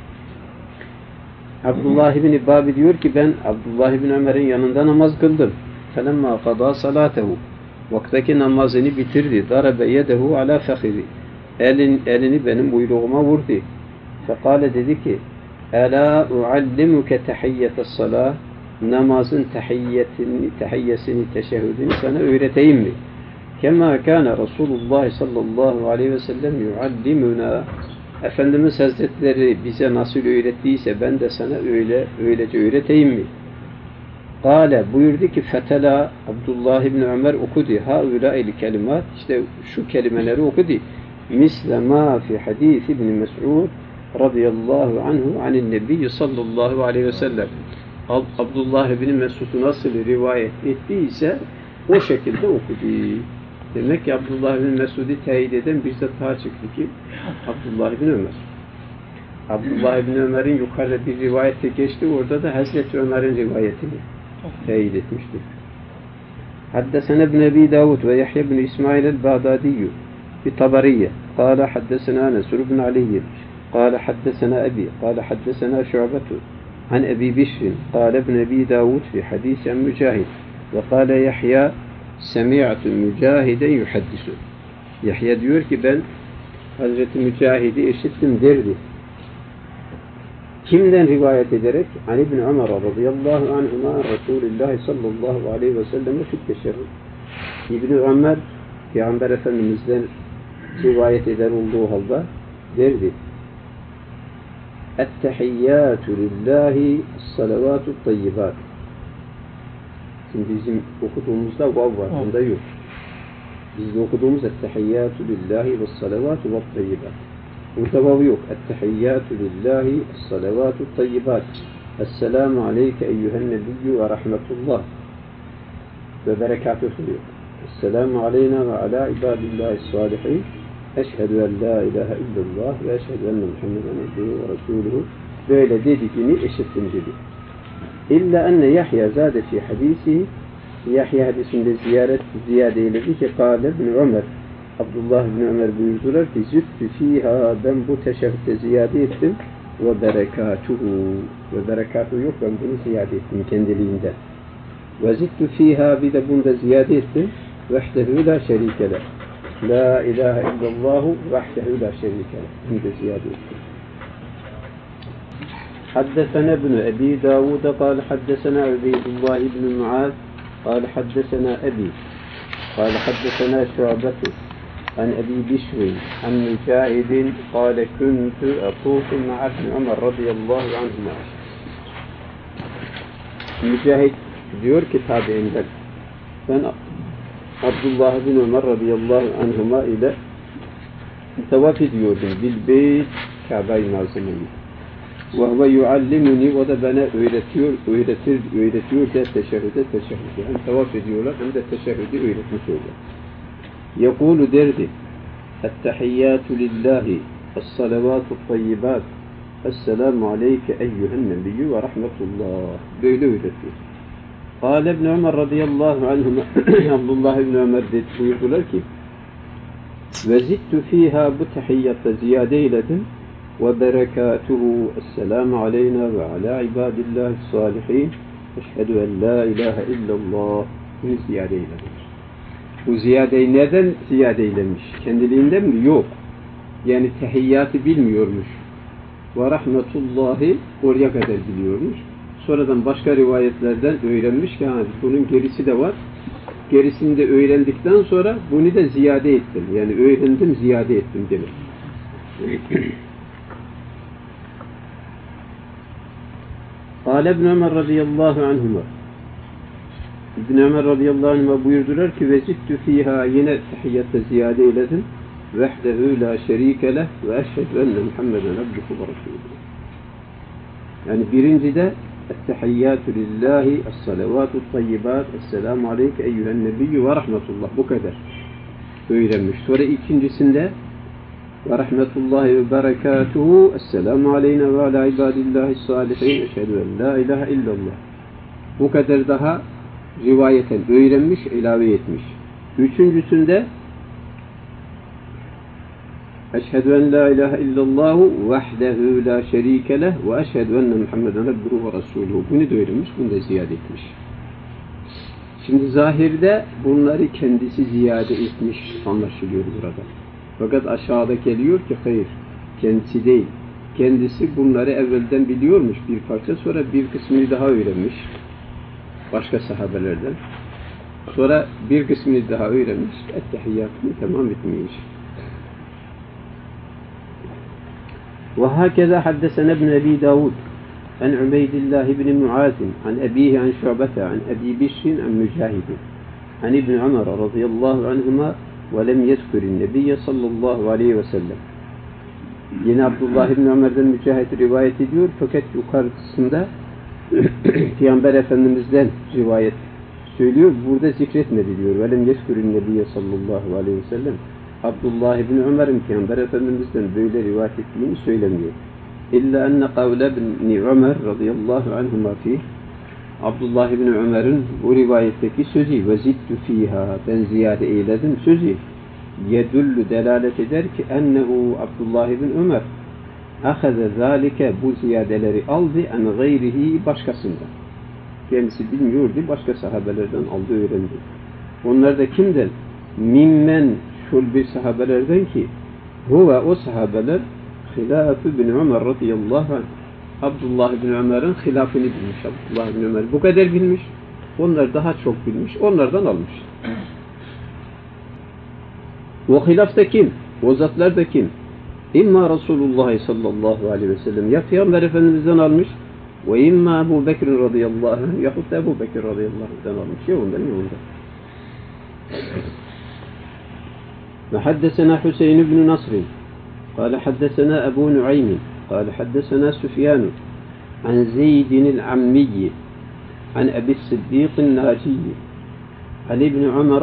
Abdullah ibn Babi diyor ki ben Abdullah ibn Ömer'in yanında namaz kıldım. Felemma qadâ salâtehu. Vaktaki namazını bitirdi. Darabe yedehu ala fehiri. Elini benim uyluğuma vurdu. Fekale dedi ki Ela uallimuke tehiyyetes salah. Namazın tehiyyesini, teşehhüdünü sana öğreteyim mi? Kema kana Resulullah sallallahu aleyhi ve sellem yuallimuna. Efendimiz Hazretleri bize nasıl öğrettiyse ben de sana öylece öğreteyim mi? Kale buyurdu ki fetela Abdullah ibn Ömer okudu. Haulâil kelimat işte şu kelimeleri okudu. Misle ma fi hadis ibn Mes'ud radıyallahu anhu anin nebiyyi sallallahu aleyhi ve sellem. Abdullah ibn Mes'ud'u nasıl rivayet ettiyse o şekilde okudu. Demek ki Abdullah ibn Mes'ud'u teyit eden bir zat daha çıktı ki Abdullah ibn Ömer. Abdullah ibn Ömer'in yukarıda bir rivayette geçti. Orada da Hazreti Ömer'in rivayetini teyit etmiştir. Haddesena ibn Ebi Davud ve Yahya ibn İsmail el-Bağdadiyyü bi Tabariye. Kâle haddesena Nesr ibn Aliyyir. Kâle haddesena Ebi. Kâle haddesena Şu'betu. An Ebi Bişrin. Kâle ibn Ebi Davud fi hadisen Mücahid. Ve kâle Yahya semi'tu Mücahiden yuhaddisu. Yahya diyor ki ben Hazreti Mücahid'i işittim derdi. Kimden rivayet ederek? An İbn Ömer radıyallahu anhuma Resulullah sallallahu aleyhi ve sellem fit teşerrü. İbn Ömer Peygamber Efendimiz'den rivayet eder olduğu halde derdi. Ettehiyyatu lillahi salavatu tayyibat. Şimdi bizim okuduğumuzda vav var, bunda yok. Bizde okuduğumuz ettehiyyatu lillahi ve salavatu ve tayyibat. Burada vav yok. Ettehiyyatu lillahi salavatu tayyibat. Esselamu aleyke eyyühen nebiyyü ve rahmetullah. Ve berekatuhu yok. Esselamu aleyna ve ala ibadillahi salihin. Eşhedü en la ilahe illallah ve eşhedü enne Muhammeden abduhu ve resuluhu. Böyle dediğini işittim dedi. İlla enne Yahya zade fi hadisi. Yahya hadisinde ziyade eyledi ki kâle ibn Ömer. Abdullah ibn Ömer buyurdular ki züttü fiha ben bu teşehhüde ziyade ettim ve berekatuhu ve berekatuhu yok ben bunu ziyade ettim kendiliğinden. Ve züttü fiha bir de bunda ziyade ettim vehdehu la şerike leh. La ilahe illallahu vehdehu la şerike leh. Bunu da ziyade ettim. حدثنا ابن أبي داود قال حدثنا عبيد الله بن معاذ قال حدثنا أبي قال حدثنا شعبة عن أبي بشر عن مجاهد قال كنت أطوف مع ابن عمر رضي الله عنهما. Mücahit diyor ki tabiinden Ben Abdullah bin Ömer radıyallahu anhuma ile tavaf ediyordum. Bilbeyt Kabe-i Nazım'ın. Ve huve yuallimuni, o da bana öğretiyor da teşehhüde. Hem tavaf ediyorlar hem de teşehhüdü öğretmiş oluyor. Yekulu derdi: Ettehiyyatü lillahi, es-salavatu tayyibat, Esselamu aleyke eyyühen nebiyyü ve rahmetullah. Böyle öğretiyor. Kâle İbn Ömer radıyallahu anhuma, Abdullah İbn Ömer buyurdular ki, ve zittu fiha, bu tehiyyatta ziyade eyledim, ve berekatuhu, esselamu aleyna ve ala ibadillahi salihin, eşhedü en la ilahe illallah. Bunu ziyade eyledim. Bu ziyadeyi neden ziyade eylemiş? Kendiliğinden mi? Yok. Yani tehiyyatı bilmiyormuş. Ve rahmetullahi oraya kadar biliyormuş. Sonradan başka rivayetlerden öğrenmiş ki bunun gerisi de var. Gerisini de öğrendikten sonra bunu da ziyade ettim. Yani öğrendim, ziyade ettim demek. Kâle İbn Ömer radıyallahu anhuma. İbn Ömer radıyallahu anhuma buyurdular ki ve zittu fiha, yine tahiyyatta ziyade eyledim. Vehdehu la şerike leh ve eşhedü enne Muhammeden abduhu ve resuluhu. Yani birincide ettehiyyatü lillahi, es-salavatu tayyibat, esselamu aleyke eyyühen nebiyyü ve rahmetullah. Bu kadar öğrenmiş. Sonra ikincisinde ve rahmetullahi ve berekatuhu, esselamu aleyna ve ala ibadillahi salihin, eşhedü en la ilahe illallah. Bu kadar daha rivayeten öğrenmiş, ilave etmiş. Üçüncüsünde eşhedü en la ilahe illallahu vahdehu la şerike leh ve eşhedü enne Muhammeden abduhu ve resuluhu. Bunu da öğrenmiş, bunu da ziyade etmiş. Şimdi zahirde bunları kendisi ziyade etmiş anlaşılıyor burada. Fakat aşağıda geliyor ki hayır, kendisi değil. Kendisi bunları evvelden biliyormuş bir parça, sonra bir kısmını daha öğrenmiş. Başka sahabelerden. Sonra bir kısmını daha öğrenmiş. Ettehiyyatını tamam etmiş. وهكذا حدثنا ابن أبي داود عن عبيد الله بن معاذ عن أبيه عن شعبة عن أبي بشر عن مجاهد عن ابن عمر رضي الله عنهما ولم يذكر النبي صلى الله عليه وسلم. Yine Abdullah ibn Ömer'den Mücahit rivayet ediyor fakat yukarısında Peygamber Efendimiz'den rivayet söylüyor. Burada zikretmedi diyor. Velem yezkurun nebiyye sallallahu aleyhi ve sellem. Abdullah ibn Ömer'in Peygamber Efendimiz'den böyle rivayet ettiğini söylemiyor. İlla enne kavle ibn Ömer radıyallahu anhuma fih. Abdullah ibn Ömer'in bu rivayetteki sözü ve zittu fiha, ben ziyade eyledim sözü yedullu, delalet eder ki ennehu Abdullah ibn Ömer ahaze zalike, bu ziyadeleri aldı en gayrihi, başkasından. Kendisi bilmiyordu, başka sahabelerden aldı, öğrendi. Onlar da kimden? Mimmen, şul bir sahabelerden ki huve, o sahabeler hilafı bin Ömer radıyallahu anh, Abdullah bin Ömer'in hilafını bilmiş. Abdullah bin Ömer bu kadar bilmiş, onlar daha çok bilmiş, onlardan almış. O hilafta kim? O zatlar da kim? İmma Resulullah sallallahu aleyhi ve sellem, ya Peygamber Efendimiz'den almış, ve imma Ebu Bekir radıyallahu anh, yahut da Ebu Bekir radıyallahu anh'den almış. Ya ondan, ya ondan. Ve haddesena Hüseyin ibn Nasr, قال حدثنا أبو نعيم قال حدثنا سفيان عن زيد العمي عن أبي الصديق الناجي عن ابن عمر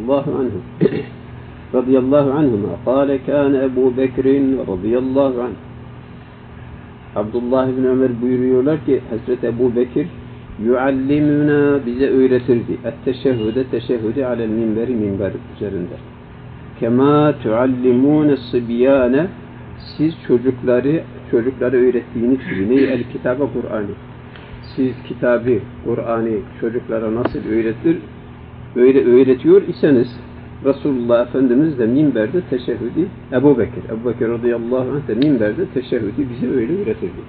رضي الله عنهما قال كان أبو بكر رضي الله عنه. Abdullah ibn Ömer buyuruyorlar ki Hazreti Ebu Bekir yuallimuna, bize öğretirdi. Teşehhüde alel minberi, minber üzerinde. Kema tuallimune sıbiyane, siz çocukları öğrettiğiniz gibi. Neyi? El kitabı, Kur'an'ı. Siz kitabı, Kur'an'ı çocuklara nasıl öğretiyor iseniz, Resulullah Efendimiz de minberde teşehhüdü, Ebu Bekir radıyallahu anh de minberde teşehhüdü bize öyle öğretirdi.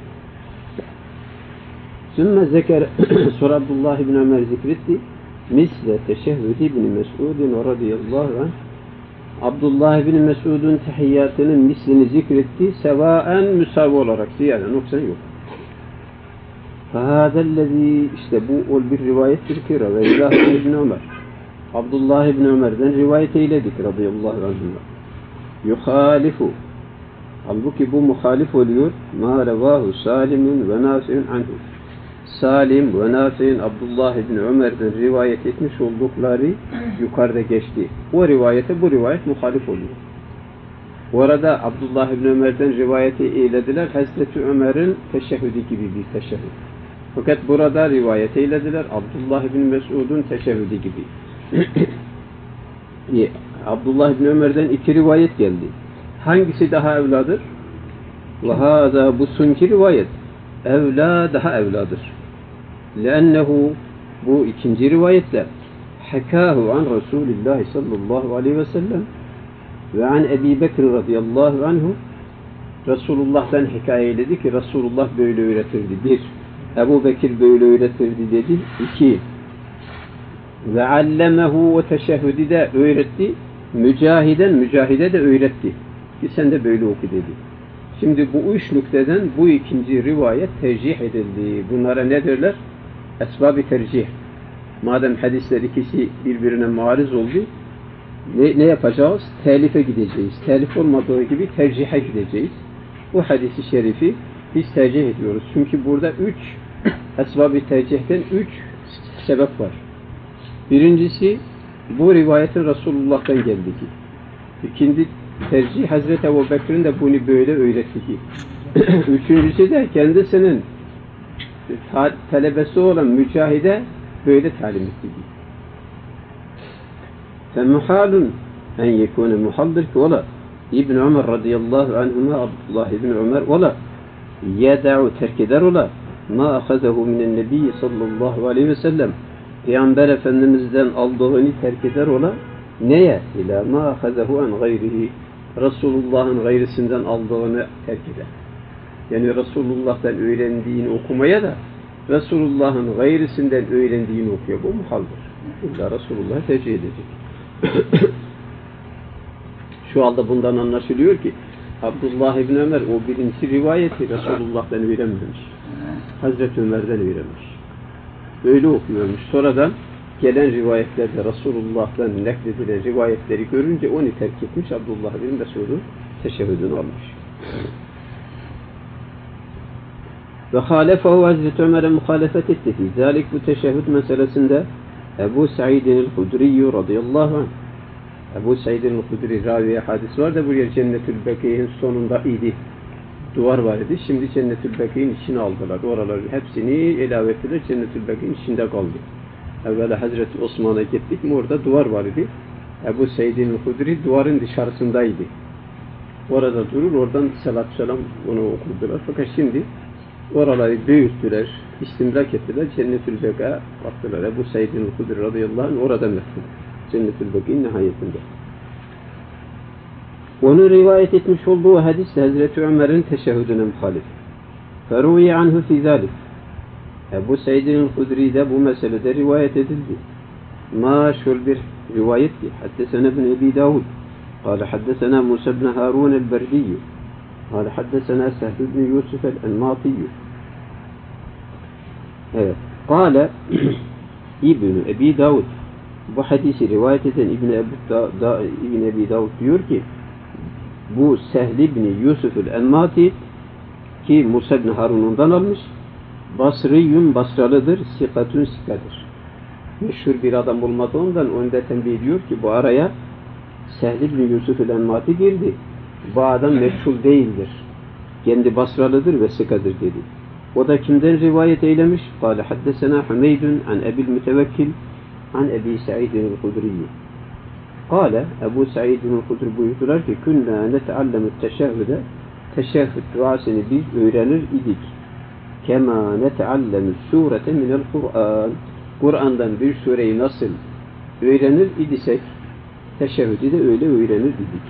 Sümme zeker, sonra Abdullah ibn Ömer zikretti, misle teşehhüdü ibn Mes'udin radıyallahu anh, Abdullah ibn Mes'ud'un tehiyyatının mislini zikretti, sevaen müsavi olarak, ziyade noksan yok. Fahâzellezî, işte bu ol bir rivayettir ki Reveylâh ibn Ömer. Abdullah ibn Ömer'den rivayet eyledik radıyallahu anhuma. Yuhalifu. Halbuki bu muhalif oluyor. Ma revahu Salim'in ve Nafi'in anhu. Salim ve Nafi'in Abdullah ibn Ömer'den rivayet etmiş oldukları yukarıda geçti. O rivayete bu rivayet muhalif oluyor. Orada Abdullah ibn Ömer'den rivayeti eylediler. Hazreti Ömer'in teşehhüdü gibi bir teşehhüd. Fakat burada rivayet eylediler. Abdullah ibn Mesud'un teşehhüdü gibi. Abdullah ibn Ömer'den iki rivayet geldi. Hangisi daha evladır? Ve hâzâ bu sunki rivayet. Evlâ daha evladır. Lennehu bu ikinci rivayette hekâhu an Resulillah sallallahu aleyhi ve sellem ve an Ebi Bekir radıyallahu anhu Resulullah'tan hikaye eyledi ki Resulullah böyle öğretirdi. Bir, Ebu Bekir böyle öğretirdi dedi. İki, ve allemehu ve teşehhüdü de öğretti. Mücahide de öğretti. Ki sen de böyle oku dedi. Şimdi bu üç nükteden bu ikinci rivayet tercih edildi. Bunlara ne derler? Esbab-ı tercih. Madem hadisler ikisi birbirine mariz oldu, ne yapacağız? Telife gideceğiz. Telif olmadığı gibi tercihe gideceğiz. Bu hadisi şerifi biz tercih ediyoruz. Çünkü burada esbab-ı tercihten üç sebep var. Birincisi, bu rivayetin Resulullah'tan geldi ki. İkinci tercih, Hazreti Ebu Bekir'in de bunu böyle öğretti ki. Üçüncüsü de kendisinin talebesi olan Mücahide böyle talim etti ki. فَمُحَالٌ en yekûne muhaldır ki ola İbn Ömer radıyallahu anhuma Abdullah İbn Ömer ola yeda'u terk eder ola ma ahazehu minen nebiyyi sallallahu aleyhi ve sellem Peygamber Efendimiz'den aldığını terk eder ola neye? İlâ ma ahazehu en gayrihi Resulullah'ın gayrisinden aldığını terk eder. Yani Resulullah'tan öğrendiğini okumaya da Resulullah'ın gayrisinden öğrendiğini okuyor. Bu muhaldır. İlla Resulullah'ı tercih edecek. Şu anda bundan anlaşılıyor ki Abdullah İbn Ömer o birinci rivayeti Resulullah'tan öğrenmemiş. Hazreti Ömer'den öğrenmiş. Böyle okuyormuş. Sonradan gelen rivayetlerde Resulullah'tan nakledilen rivayetleri görünce onu terk etmiş. Abdullah İbn Mesud'un teşehhüdünü almış. Ve halefehu Hazreti Ömer'e muhalefet etti. Zalik bu teşehhüd meselesinde Ebu Sa'idin el-Hudri radıyallahu anh. Ebu Sa'idin el-Hudri raviye hadis var da buraya Cennetül Bekî'nin sonunda idi. Duvar var idi. Şimdi Cennetül Bekî'nin içine aldılar. Oraları hepsini ilave ettiler. Cennetül Bekî'nin içinde kaldı. Evvela Hazreti Osman'a gittik mi orada duvar var idi. Ebu Sa'idin el-Hudri duvarın dışarısındaydı. Orada durur. Oradan salatü selam onu okurdular. Fakat şimdi oraları büyüttüler, istimlak ettiler, Cennetül Bekâ baktılar. Ebu Sa'idin el-Hudri radıyallahu anh orada metfun. Cennetül Bekâ'nın nihayetinde. Onu rivayet etmiş olduğu hadis Hazreti Ömer'in teşehhüdüne muhalif. Ferûye anhu fî zâlik. Ebu Sa'idin el-Hudri'de bu meselede rivayet edildi. Maşhur bir rivayet ki haddesena ibn Ebi Davud. قال حدثنا موسى بن هارون البردي قال حدثنا سهل بن يوسف الأنماطي قال İbn Ebi Davud bu hadisi rivayet eden İbn Ebi Davud diyor ki bu Sehl ibn Yusuf el-Enmati ki Musa ibn Harun'undan almış Basriyun Basralıdır sikatun sikadır meşhur bir adam olmadığından önde tembih ediyor ki bu araya Sehl ibn Yusuf el-Enmati girdi. Bu adam meşhur değildir. Kendi Basralıdır ve sikadır dedi. O da kimden rivayet eylemiş? Kâle haddesena Hümeydun an Ebil Mütevekkil an Ebi Sa'idin el-Hudri. Kâle Ebu Sa'idin el-Hudri buyurdular ki künnâ neteallemü teşehhüde teşehhüd duasını biz öğrenir idik. Kemâ neteallemü surete minel Kur'an. Kur'an'dan bir sureyi nasıl öğrenir idisek teşehhüdü de öyle öğrenir idik.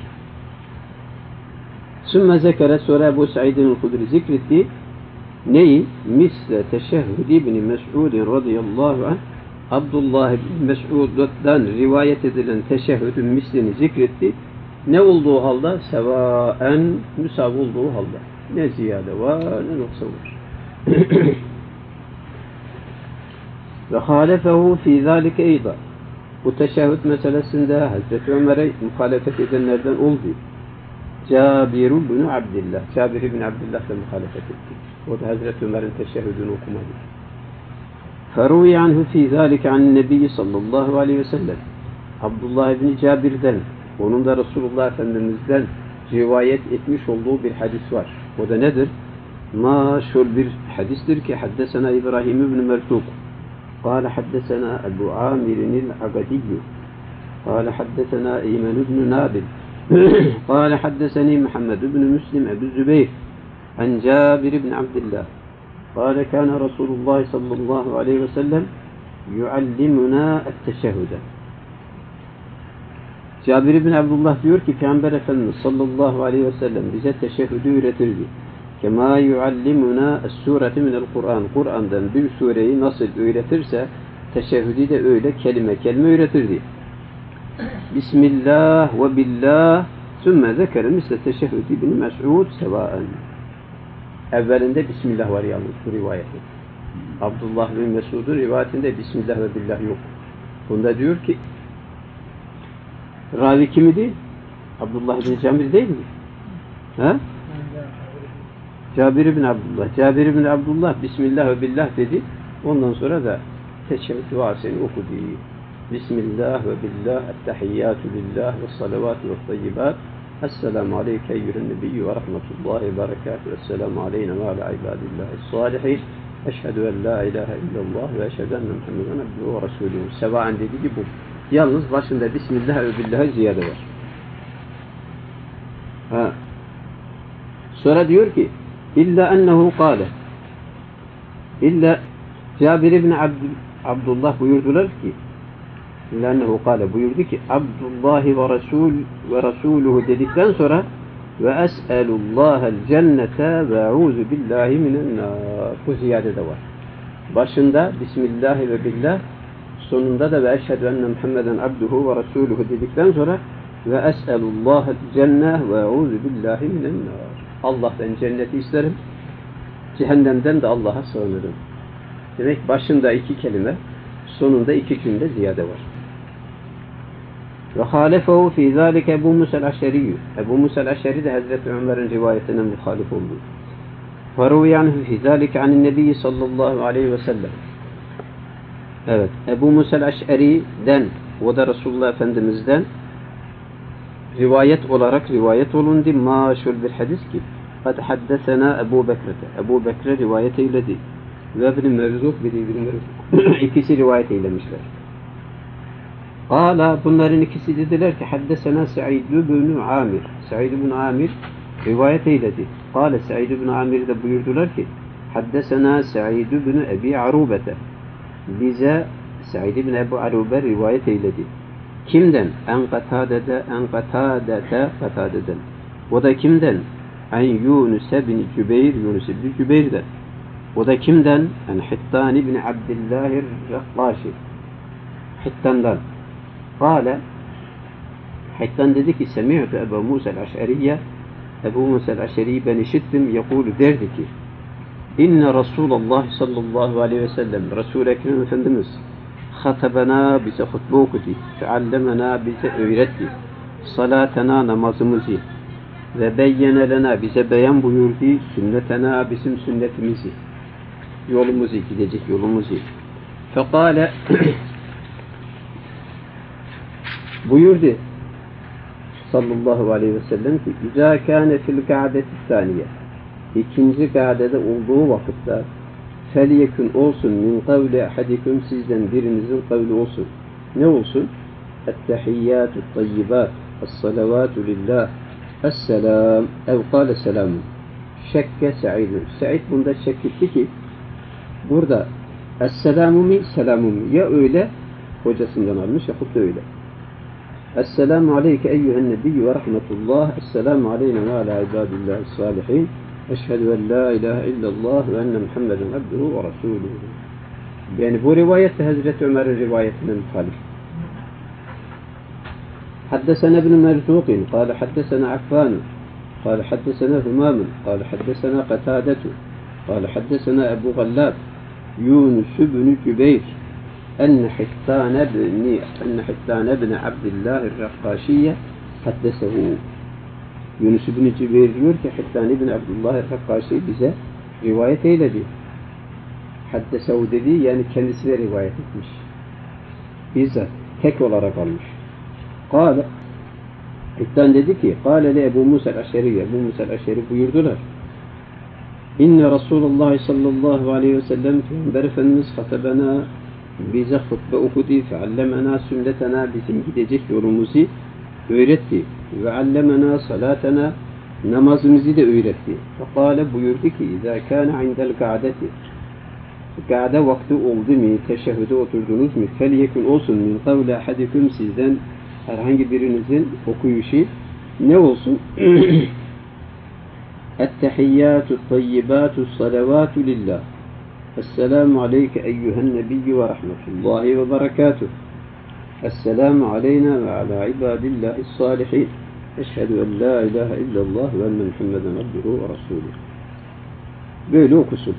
Sümme zekere sonra Ebu Sa'idin el-Hudri zikretti. Neyi? Misle teşehhüd ibn Mes'udin radıyallahu anh Abdullah ibn Mes'ud'dan rivayet edilen teşehhüdün mislini zikretti. Ne olduğu halde? Sevaen müsav olduğu halde. Ne ziyade var ne noksan var. Ve halefehu fî zâlike eyda. Bu teşehhüd meselesinde Hazreti Ömer'e muhalefet edenlerden oldu. Cabir bin Abdullah. Cabir bin Abdullah da muhalefet etti. O da Hazreti Ömer'in teşehhüdünü okumadı. فَرُوِيَ عَنْهُ فِي ذَٰلِكَ عَنِ النَّبِيِّ sallallahu aleyhi ve sellem. Abdullah ibn Cabir'den, onun da Resulullah Efendimiz'den rivayet etmiş olduğu bir hadis var. O da nedir? Maşhur bir hadistir ki haddesena İbrahim ibn Mertuk قال حدثنا أبو عامر العقدي قال حدثنا أيمن بن نابل قال حدثني محمد بن مسلم أبو الزبير عن جابر بن عبد الله قال كان رسول الله صلى الله عليه وسلم يعلمنا التشهد. Cabir bin Abdullah diyor ki Peygamber Efendimiz sallallahu aleyhi ve sellem bize teşehhüdü öğretirdi. Kema yuallimuna es-sureti minel Kur'an. Kur'an'dan bir sureyi nasıl öğretirse teşehhüdü de öyle kelime kelime öğretirdi. Bismillah ve billah sümme zekere misle teşehhüdü ibn Mes'ud sevaen. Evvelinde Bismillah var yalnız bu rivayette. Abdullah bin Mesud'un rivayetinde Bismillah ve billah yok. Bunda diyor ki ravi kimidi? Abdullah bin Cabir değil mi? Ha? Cabir bin Abdullah. Cabir bin Abdullah Bismillah ve billah dedi. Ondan sonra da teşehhüd duasını okudu. Bismillah ve billah, ettehiyyatü lillah ve salavatu ve tayyibat. Esselamu aleyke eyyühen nebiyyü ve rahmetullahi ve berekatuhu. Esselamu aleyna ve ala ibadillahi salihin. Eşhedü en la ilahe illallah ve eşhedü enne Muhammeden abduhu ve resulühü. Sevaen dediği gibi bu. Yalnız başında Bismillah ve billah ziyade var. Ha. Sonra diyor ki İlla ennehu kâle İlla Cabir ibn Abdullah buyurdular ki İlla ennehu kâle buyurdu ki Abdullahi ve Resuluhu dedikten sonra ve es'elullahel cennete ve eûzu billahi minennâr. Bu ziyade de var. Başında Bismillahi ve billah, sonunda da ve eşhedü enne Muhammeden abduhu ve resuluhu dedikten sonra ve es'elullahel cenne ve eûzu billahi minennâr. Allah'tan cenneti isterim, cehennemden de Allah'a sığınırım. Demek başında iki kelime, sonunda iki cümle ziyade var. Ve halefehu fî zâlike Ebu Musa'l Eş'arî. Ebu Musa'l Eş'arî de Hazreti Ömer'in rivayetine muhalif oldu. Ferûvî anhu fî zâlike anin nebiyyi sallallahu aleyhi ve sellem. Evet, Ebu Musa'l Eş'arî'den, o da Resulullah Efendimiz'den rivayet olarak rivayet olundu. Maşhur bir hadis ki kad haddesena Ebu Bekir'de. Ebu Bekir'e rivayet eyledi. Ve İbn-i Merzuk bir İbn-i Merzuk. İkisi rivayet eylemişler. Kâla bunların ikisi dediler ki haddesena Sa'id ibn Amir. Sa'id ibn Amir rivayet eyledi. Kâle Sa'id ibn Amir de buyurdular ki haddesena Sa'id ibn Ebi Arubete. Bize Sa'id ibn Ebu Arube rivayet eyledi. Kimden? En Katade'den. O da kimden? En Yunus ibn Cübeyr, Yunus ibn Cübeyr'den. O da kimden? En Hittan ibn Abdillahir Raklaşi. Hittan'dan. Kâle Hittan dedi ki Semi'tu Ebu Musa'l Eş'arî'ye Ebu Musa'l Eş'arî ben işittim yekûlu derdi ki İnne Resulullah sallallahu aleyhi ve sellem Resul-i Ekrem Efendimiz hatabana bize hutbe okudu. Feallemena bize öğretti. Salatena namazımızı ve beyyene lena bize beyan buyurdu. Sünnetena bizim sünnetimizi. Yolumuzu, gidecek yolumuzu. Fekale buyurdu sallallahu aleyhi ve sellem ki İzâ kâne fil ka'deti sâniye ikinci ka'dede olduğu vakitte فَلْيَكُنْ olsun min kavli ahadikum sizden birinizin kavli olsun. Ne olsun? Ettehiyyatü tayyibat es-salavatu lillah es-selam ev kâle selamun. Şekke Sa'idun. Sa'id bunda şek etti ki burada es-selamu mi selamu mi ya öyle hocasından almış yahut da öyle. Es-selamu aleyke eyyühen nebiyyü ve rahmetullah es-selamu aleyna ve ala ibadillahi salihin. Eşhedü en la ilahe illallah ve enne Muhammeden abduhu ve resuluhu. Yani bu rivayette Hazreti Ömer'in rivayetine muhalif. Haddesena ibn Merzuqin, kâle haddesena Affan, kâle haddesena Hümamun, kâle haddesena Katadetu, kâle haddesena Ebu Gallab, Yunus ibn Cübeyr, enne Hittane bin Abdullah el-Rakkaşiye haddesehu. Yunus ibn Cübeyr diyor ki Hittane bin Abdullah el-Rakkaşi bize rivayet eyledi. Haddesehu dediği yani kendisine rivayet etmiş. Bizzat tek olarak almış. Kâle Hittan dedi ki Kâle le Ebu Musa el-Aşeri Ebu Musa el-Aşeri buyurdular. İnne Resulullah sallallahu aleyhi ve sellem Peygamber Efendimiz hatabena bize hutbe okudu feallemena sünnetena bizim gidecek yolumuzu öğretti ve allemena salatena namazımızı da öğretti. Fekâle buyurdu ki İzâ kâne indel ka'deti Ka'de vakti oldu mu, teşehhüde oturdunuz mu, felyekun olsun min kavle ahadikum sizden herhangi birinizin okuyuşu ne olsun? Ettehiyyatü tayyibâtü salavâtü lillah. Esselamu aleyke eyyühen nebiyyü ve rahmetullahi ve berekâtuh. Esselamu aleyna ve ala ibadillahi salihin. Eşhedü en la ilahe illallah ve enne Muhammeden abduhu ve rasûlüh. Böyle okusun.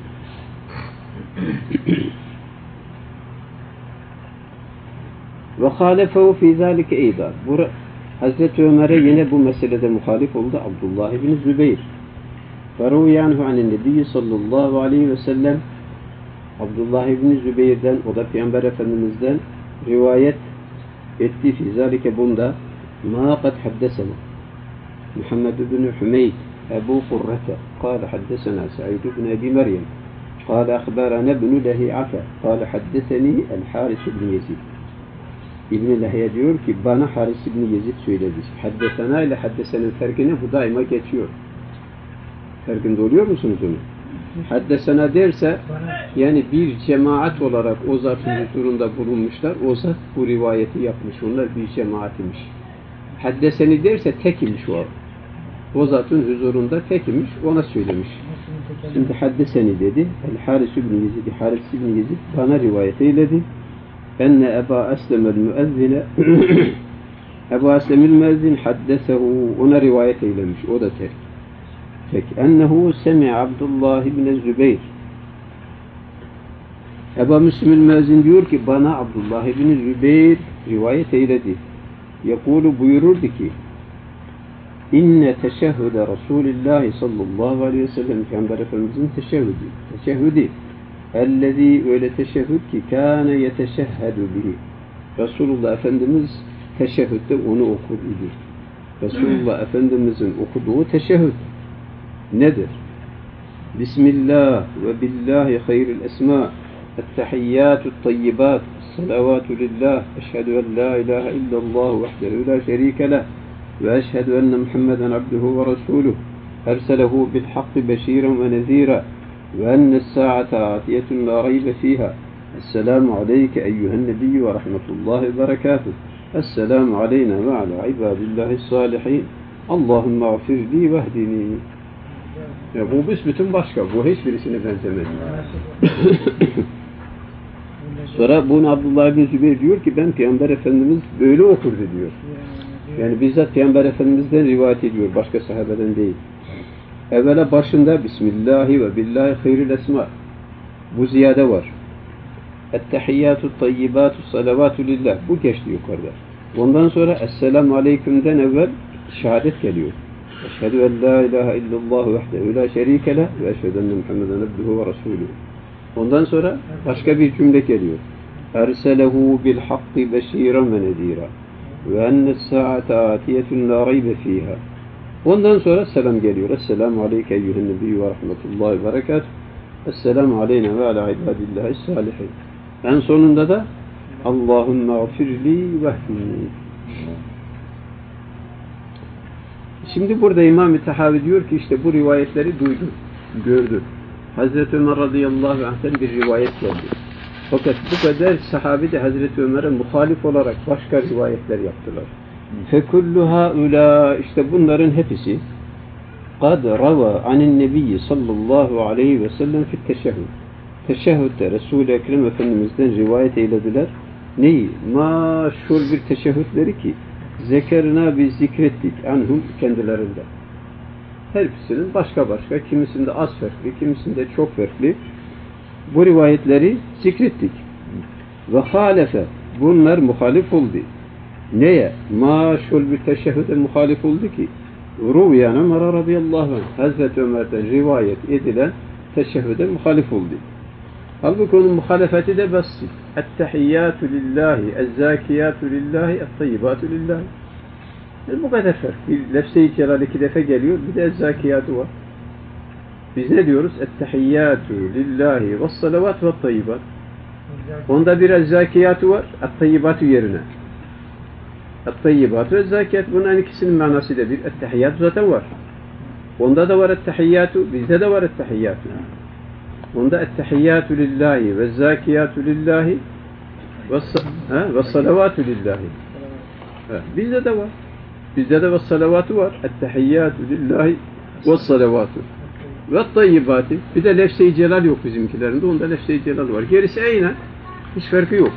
Ve halefehu fî zâlike eydâ. Hazreti Ömer'e yine bu meselede muhalif oldu Abdullah ibn Zübeyir. Ferûyâ anhu anin nebiyyi sallallahu aleyhi ve sellem Abdullah ibn Zübeyir'den, o da Peygamber Efendimiz'den rivayet etti fî zâlike bunda mâ kad haddesena Muhammed ibn Hümeyd Ebu Kurrete kâle haddesena Sa'id ibn Ebi Meryem kâle akhbarana ibn Lehî'afe kâle haddeseni el-Haris ibn Yezid. İbn-i Lehî'e diyor ki bana Haris ibn Yezid söyledi. Haddesena ile haddesenin farkını bu daima geçiyor. Farkında oluyor musunuz onu? Haddesena derse yani bir cemaat olarak o zatın huzurunda bulunmuşlar. O zat bu rivayeti yapmış. Onlar bir cemaat imiş. Haddeseni derse tek imiş o. O zatın huzurunda tek imiş. Ona söylemiş. Şimdi haddeseni dedi. El-Haris ibn Yezid. Haris ibn Yezid bana rivayet eyledi. Enne Eba Eslem'el müezzine Ebu Eslem'il müezzin haddesehu ona rivayet eylemiş. O da tek. Ennehu semi Abdullah ibn Zübeyir. Ebu Müslim'il müezzin diyor ki bana Abdullah ibn Zübeyir rivayet eyledi. Yekulu buyururdu ki İnne teşehhüde Resulillahi sallallahu aleyhi ve sellem Peygamber Efendimizin teşehhüdü ellezî öyle teşehhüd ki kâne yeteşehhedü bihi. Resulullah Efendimiz teşehhütte onu okur idi. Resulullah Efendimizin okuduğu teşehhüd nedir? Bismillah ve billahi hayril esma ettehiyyatü tayyibat salavatü lillah eşhedü en la ilahe illallah vahdehu la şerike leh ve eşhedü enne Muhammeden abduhu ve rasuluh erselehu bil hakkı beşiren ve nezira ve ennes sa'ate atiyetun la raybe fiha. Esselamu aleyke eyyühen nebiyyü ve rahmetullahi ve berekatuh. Esselamu aleyna ve ala ibadillahi salihin. Allahümme afirli vehdini. Ya bu büsbütün başka. Bu hiçbirisine benzemez. Sonra bunu Abdullah bin Zübeyir diyor ki ben Peygamber Efendimiz böyle okurdu diyor. Yani bizzat Peygamber Efendimiz'den rivayet ediyor. Başka sahabeden değil. Evvela başında Bismillahi ve billahi hayril esma. Bu ziyade var. Ettehiyyatü tayyibatu salavatü lillah. Bu geçti yukarıda. Ondan sonra Esselamu aleyküm'den evvel şehadet geliyor. Eşhedü en la ilahe illallah vahdehu la şerike leh ve eşhedü enne Muhammeden abduhu ve rasuluhu. Ondan sonra başka bir cümle geliyor. Erselehu bil hakkı beşiren ve nezira ve ennes sa'ate atiyetun la raybe fiha. Ondan sonra selam geliyor. Esselamu aleyke eyyühen nebiyyü ve rahmetullahi ve berekatuh. Esselamu aleyna ve ala ibadillahi salihin. En sonunda da Allahümme afirli vehdini. Şimdi burada İmam-ı Tahavi diyor ki işte bu rivayetleri duydu, gördü. Hazreti Ömer radıyallahu anh'ten bir rivayet geldi. Fakat bu kadar sahabi de Hazreti Ömer'e muhalif olarak başka rivayetler yaptılar. Fekullu haula işte bunların hepsi kad rava anin nebiyyi sallallahu aleyhi ve sellem fit teşehhüd. Teşehhüdde Resul-i Ekrem Efendimiz'den rivayet eylediler. Neyi? Maşhur bir teşehhüdleri ki zekerna biz zikrettik anhum kendilerinde. Her birisinin başka, kimisinde az farklı, kimisinde çok farklı. Bu rivayetleri zikrettik. Ve halefe. Bunlar muhalif oldu. Neye? Ma şul bir teşehhüde muhalif oldu ki. Ruviyan Ömer radıyallahu anh. Hazreti Ömer'den rivayet edilen teşehhüde muhalif oldu. Halbuki onun muhalefeti de basit. Ettehiyyatü lillahi, ezzâkiyatü lillahi, et-tayyibâtü lillahi. Bu kadar fark. Bir lefze-i celal 2 defa geliyor, bir de ezzâkiyatü var. Biz ne diyoruz? Ettehiyyatü lillahi, ve's-salavat ve't-tayyibat. Onda bir ezzâkiyatü var, et-tayyibatü yerine. Et-tayyibatü ve ezzâkiyat, bunun ikisinin manası da bir. Ettehiyyatü zaten var. Onda da var ettehiyyatü, bizde de var ettehiyyatü. Onda ettehiyyatü lillahi ve zâkiyatü lillahi ve salavatü lillahi. Bizde de var. Bizde de ve salavatü var. Ettehiyyatü lillahi ve salavatü. Ve tayyibatü. Bir de lefze-i celal yok bizimkilerinde. Onda lefze-i celal var. Gerisi aynen. Hiç farkı yok.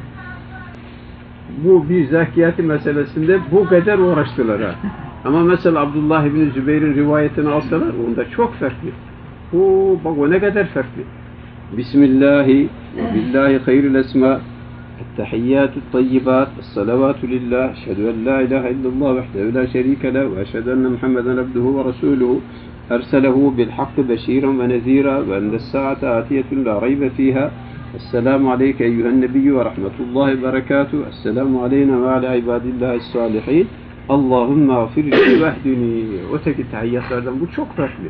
Bu bir zakiyati meselesinde bu kadar uğraştılar ha. Ama mesela Abdullah ibn Zübeyir'in rivayetini alsalar onda çok farklı. Bak o ne kadar farklı. Bismillahi ve billahi hayril esma. Ettehiyyatü tayyibat. Salavatü lillah. Eşhedü en la ilahe illallah vehdehu la şerike leh ve eşhedü enne Muhammeden abduhu ve rasuluhu. Erselehu bil hakkı beşiran ve nezira ve endes saate atiyetun la raybe fiha. Esselamu aleyke eyyühen nebiyyü ve rahmetullahi ve berekatuhu. Esselamu aleyna ve ala ibadillahi salihin. Allahümme afirli vehdini. Öteki tahiyyatlardan bu çok farklı.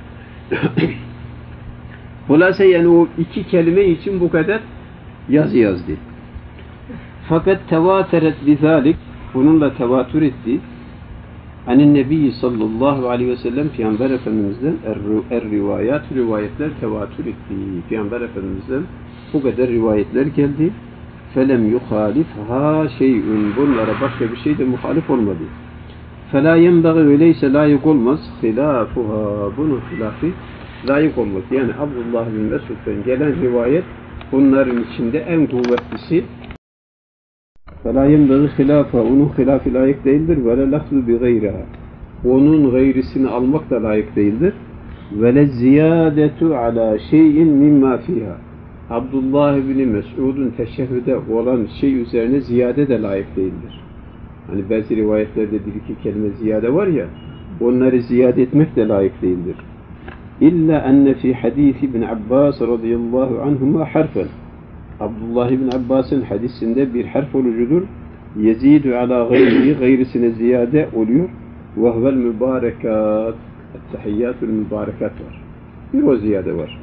Hulasa yani o 2 kelime için bu kadar yazı yazdı. Fakat tevateret bizalik, bununla tevatür etti. Anin Nebi sallallahu aleyhi ve sellem Peygamber Efendimiz'den rivayetler tevatür etti. Peygamber Efendimiz'den bu kadar rivayetler geldi. Felem yuhalifha şey'ün, bunlara başka bir şey de muhalif olmadı. Fela yenbeği, öyleyse layık olmaz. Hilafuha, bunun hilafı layık olmaz. Yani Abdullah bin Mesud'dan gelen rivayet bunların içinde en kuvvetlisi. فَلَا يَنْبَغِ خِلَافًا, onun hilafı layık değildir. وَلَا لَخْلُ بِغَيْرَهَا, onun gayrisini almak da layık değildir. وَلَا الزِّيَادَةُ عَلَى شَيْءٍ مِمَّا فِيهَا, Abdullah bin Mesud'un teşehhüde olan şey üzerine ziyade de layık değildir. Hani bazı rivayetlerde 1-2 kelime ziyade var ya, onları ziyade etmek de layık değildir. İlla enne fi hadisi ibn Abbas radıyallahu anhuma harfen, Abdullah ibn Abbas'ın hadisinde bir harf olucudur. Yezidu ala gayri, gayrisine ziyade oluyor. Ve huvel mübarekat, ettehiyyatul mübarekat var. Bir o ziyade var.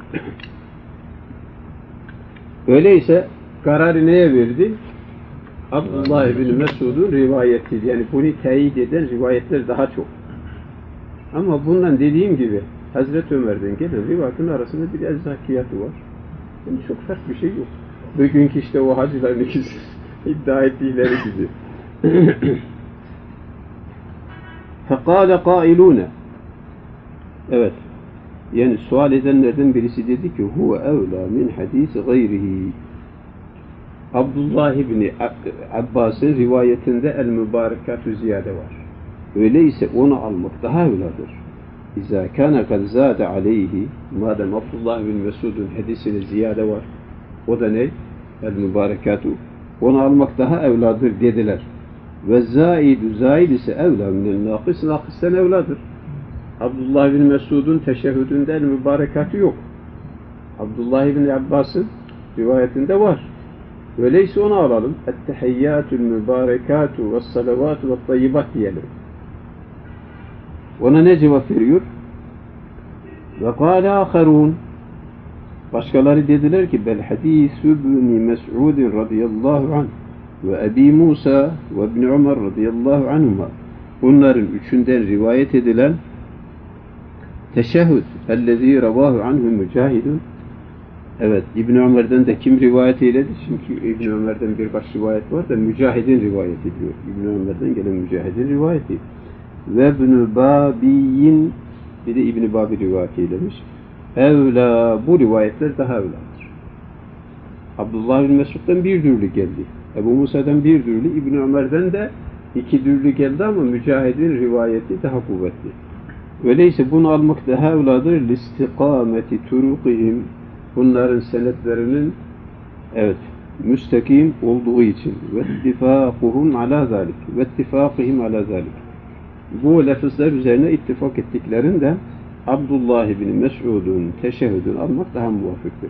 Öyleyse kararı neye verdi? Abdullah ibn Mesud'un rivayeti, yani bunu teyit eden rivayetler daha çok. Ama bundan dediğim gibi Hazreti Ömer'den gelen rivayetin arasında bir ezzakiyatı var. Yani çok farklı bir şey yok. Bugünkü işte o hacıların ikisi iddia ettikleri gibi. فَقَالَ قَائِلُونَ, evet, yani sual edenlerden birisi dedi ki huve evlâ min hadîs gayrihi, Abdullah ibn Abbas'ın rivayetinde el-mübarekatü ziyade var. Öyleyse onu almak daha evladır. İzâ kâne kad zâde aleyhi, madem Abdullah ibn Mesud'un hadisine ziyade var, o da ne? El-mübarekatü, onu almak daha evladır dediler. Ve zâidü, zâid ise evlâ minel nâkıs, nâkıstan evladır. Abdullah bin Mesud'un teşehhüdünde el-mübarekatü yok. Abdullah bin Abbas'ın rivayetinde var. Öyleyse onu alalım. Ettehiyyatül mübarekatü ve salavatü ve tayyibat diyelim. Ona ne cevap veriyor? Ve kâle âkharûn, başkaları dediler ki bel hadîsü ibn Mes'ud radıyallahu anh ve Ebi Musa ve İbn Ömer radıyallahu anhuma, bunların üçünden rivayet edilen teşehhüd ellezî revâhu anhu mücahidun, evet, İbn Ömer'den de kim rivayet eyledi? Çünkü İbn Ömer'den birkaç rivayet var da Mücahid'in rivayet ediyor. İbn Ömer'den gelen Mücahid'in rivayeti. Ve İbn Babi'in, bir de İbn Babi rivayet eylemiş. Evla, bu rivayetler daha evladır. Abdullah bin Mesud'dan bir dürlü geldi. Ebu Musa'dan bir dürlü, İbn Ömer'den de 2 dürlü geldi ama Mücahid'in rivayeti daha kuvvetli. Öyleyse bunu almak daha evladır. Listikameti turukihim, bunların senetlerinin, evet, müstakim olduğu için ve ittifakuhum ala zalik ve ittifakihim ala zalik. Bu lafızlar üzerine ittifak ettiklerinde Abdullah bin Mes'ud'un teşehhüdünü almak daha muvafıktır.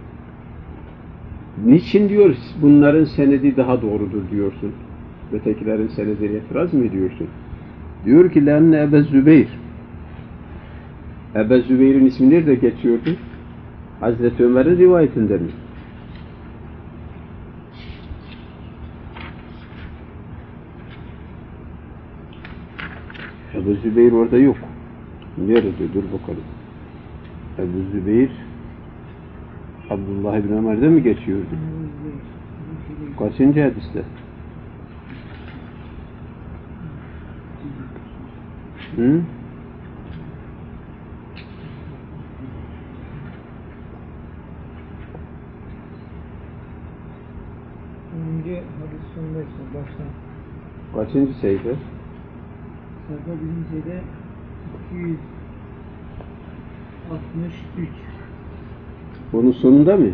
Niçin diyor bunların senedi daha doğrudur diyorsun? Ötekilerin senedine itiraz mı ediyorsun? Diyor ki lenne Ebu Zübeyir. Ebu Zübeyir'in ismi nerede geçiyordu? Hazreti Ömer'in rivayetinde mi? Ebu Zübeyir orada yok. Nerede? Dur bakalım. Ebu Zübeyir Abdullah ibn Ömer'de mi geçiyordu? Kaçıncı hadiste? Hı? Önce hadis sonundaysa baştan. Kaçıncı sayfa? Sayfa birinci şeyde 263. Onun sonunda mı?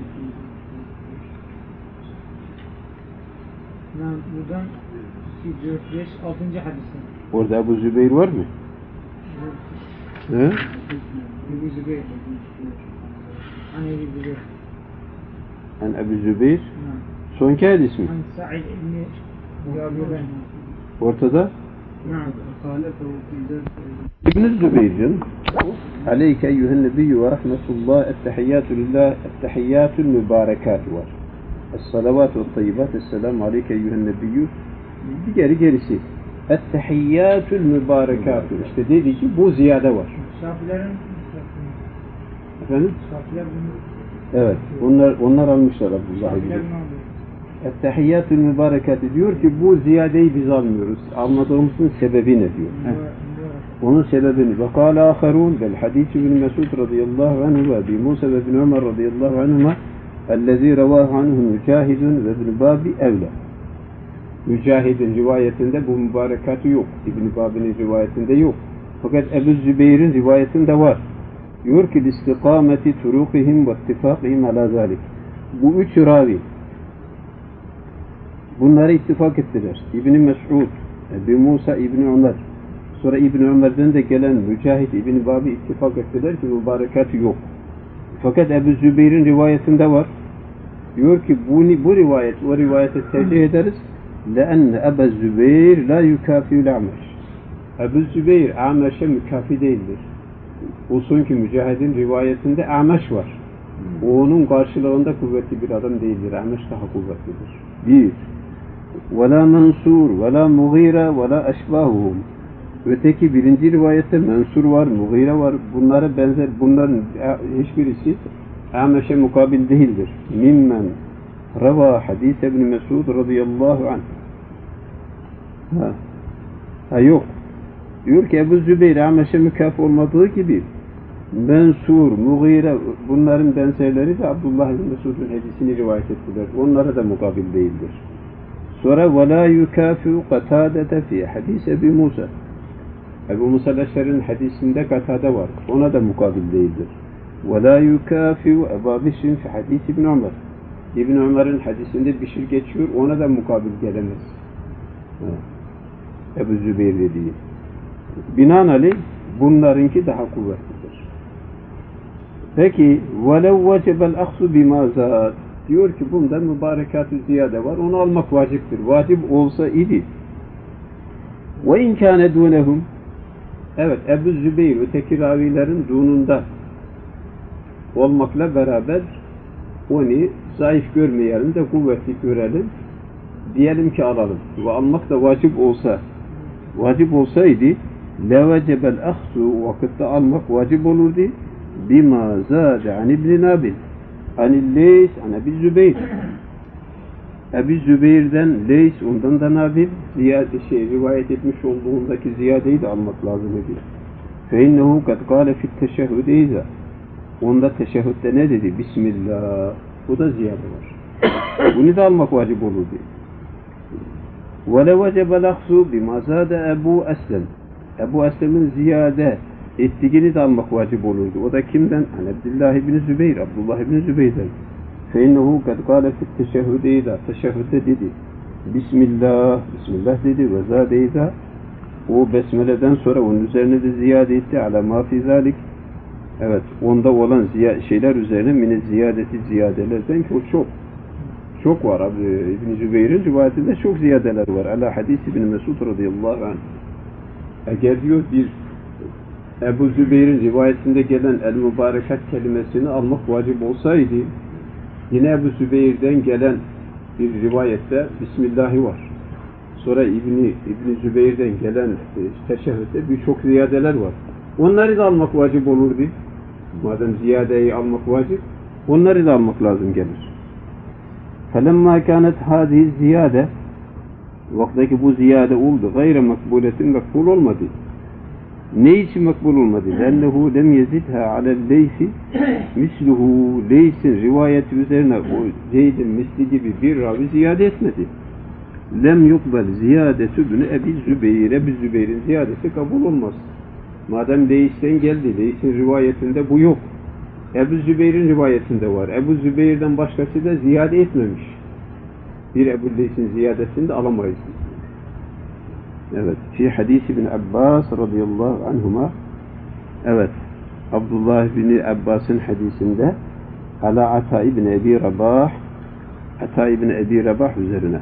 Yani buradan 2, 4, 5, 6. hadisi. Orada Ebu Zübeyir var mı? He? Ebu Zübeyir. Hani Ebu Zübeyir. An Ebu Zübeyir. Sonki hadis mi? Hani Sa'id İbni Cabir'den. Ortada? Na'am. İbn-i Zübeyir canım. Aleyke eyyühen nebiyyü ve rahmetullah ettehiyyatü lillah ettehiyyatü mübarekatü var. Es-salavatü ve tayyibat esselamu aleyke eyyühen nebiyyü bir gerisi. Ettehiyyatü mübarekatü. İşte dedi ki bu ziyade var. Şafilerin Efendim? Şafiler bunu Evet. Onlar almışlar Abdullah ibn. Şafiler ne oluyor? Ettehiyyatü mübarekatü diyor ki bu ziyadeyi biz almıyoruz. Almadığımızın sebebi ne diyor. Onun sebebini ve kâle âkharûn vel hadîs ibn Mesûd radıyallahu anhu ve Ebi Musa ve ibn Ömer radıyallahu anhuma ellezî revâhu anhu Mücahidun ve ibn Bâbi evlâ. Mücahid'in rivayetinde bu mübarekatı yok. İbn Bâbi'nin rivayetinde yok. Fakat Ebu Zübeyir'in rivayetinde var. Diyor ki istikameti turukihim ve ittifakihim ala zalik. Bu üç ravi bunları ittifak ettiler. İbn Mes'ud, Ebu Musa, İbn Ömer. Sonra İbn Ömer'den de gelen Mücahid İbn Bâbi ittifak ettiler ki mübarekatı yok. Fakat Ebu Zübeyir'in rivayetinde var. Diyor ki bu rivayet, o rivayete tercih ederiz. لأن أبا الزبير لا يكافئ الأعمش. Ebu Zübeyir Ameş'e mükafi değildir. Olsun ki Mücahid'in rivayetinde Ameş var. O onun karşılığında kuvvetli bir adam değildir. Ameş daha kuvvetlidir. Bir. وَلَا Mansur, وَلَا Mughira, وَلَا أَشْبَاهُهُمْ. Öteki birinci rivayette Mansur var, Mughire var. Bunlara benzer, bunların hiçbirisi Ameş'e mukabil değildir. Mimmen Rava hadis ibn Mesud radıyallahu anh. Yok. Diyor ki Ebu Zübeyir Ameş'e mükaf olmadığı gibi Mansur, Mughire bunların benzerleri de Abdullah ibn Mesud'un hadisini rivayet ettiler. Onlara da mukabil değildir. Sonra وَلَا يُكَافِعُ قَتَادَةَ فِي hadis Ebu Musa. Ebu Musa Leşer'in hadisinde Katade var. Ona da mukabil değildir. وَلَا يُكَافِعُ Ebu Bişrin fi hadis İbn Ömer. İbn Ömer'in hadisinde Bişir geçiyor. Ona da mukabil gelemez. Ebu Zübeyir dediği. Binaenaleyh bunlarınki daha kuvvetlidir. Peki وَلَوْ وَجَبَ الْأَخْصُ بِمَا زَادٍ. Diyor ki bunda mübarekat-ı ziyade var. Onu almak vaciptir. Vacip olsa idi. وَاِنْ كَانَ دُونَهُمْ. Evet, Ebu Zübeyir öteki ravilerin dununda olmakla beraber onu zayıf görmeyelim de kuvvetli görelim. Diyelim ki alalım. Ve almak da vacip olsaydı لَوَجَبَ الْأَخْسُ vakitte almak vacip olurdu. بِمَا زَادَ عَنِ ibn Nabil عَنِ Leys عَنِ Ebi Zübeyir. Ebi Zübeyir'den Leys, ondan da Nabil rivayet etmiş olduğundaki ziyadeyi de almak lazım ediyor. فَاِنَّهُ قَدْ قَالَ فِي التَّشَهُدِ اِذَا. Onda teşehhütte ne dedi? Bismillah. Bu da ziyade var. Bunu da almak vacip olur diye. وَلَوَجَبَ الْأَخْزُ بِمَا زَادَ Ebu Eslem. Ebu Eslem'in ziyade ettiğini de almak vacip olurdu. O da kimden? Abdullah ibn Zübeyir. Abdullah ibn Zübeyir'den. فَاِنَّهُ قَدْ قَالَ فِي التَّشَهُدِ اِذَا teşehhüde dedi. Bismillah, Bismillah dedi ve zâde izâ. O besmeleden sonra onun üzerine de ziyade etti. Ala ma fî zâlik. Evet, onda olan şeyler üzerine mine ziyadeti ziyadelerden ki o çok var. İbn-i Zübeyir'in rivayetinde çok ziyadeler var. Ala hadis İbn Mesud radıyallahu anh. Eğer diyor bir Ebu Zübeyir'in rivayetinde gelen el-mübarekat kelimesini almak vacip olsaydı, yine Ebu Zübeyir'den gelen bir rivayette Bismillahi var. Sonra İbn Zübeyir'den gelen teşehhütte birçok ziyadeler var. Onları da almak vacip olurdu. Madem ziyadeyi almak vacip, onları da almak lazım gelir. فَلَمَّا كَانَتْ هَذِهِ ziyade vaktaki bu ziyade oldu. Gayre makbuletin makbul olmadı. Ne için makbul olmadı? لَنَّهُ لَمْ يَزِدْهَا عَلَى اللَّيْسِ misluhu Leys'in rivayeti üzerine o Zeyd'in misli gibi bir ravi ziyade etmedi. Lem yukbel ziyadetü ibn Ebi Zübeyir. Ebu Zübeyir'in ziyadesi kabul olmaz. Madem Leys'ten geldi, Leys'in rivayetinde bu yok. Ebu Zübeyir'in rivayetinde var. Ebu Zübeyir'den başkası da ziyade etmemiş. Bir Ebu Leys'in ziyadesini de alamayız. Evet. Fi hadisi ibn Abbas radıyallahu anhuma. Evet. Abdullah bin Abbas'ın hadisinde ala Ata ibn Ebi Rabah, Ata ibn Ebi Rabah üzerine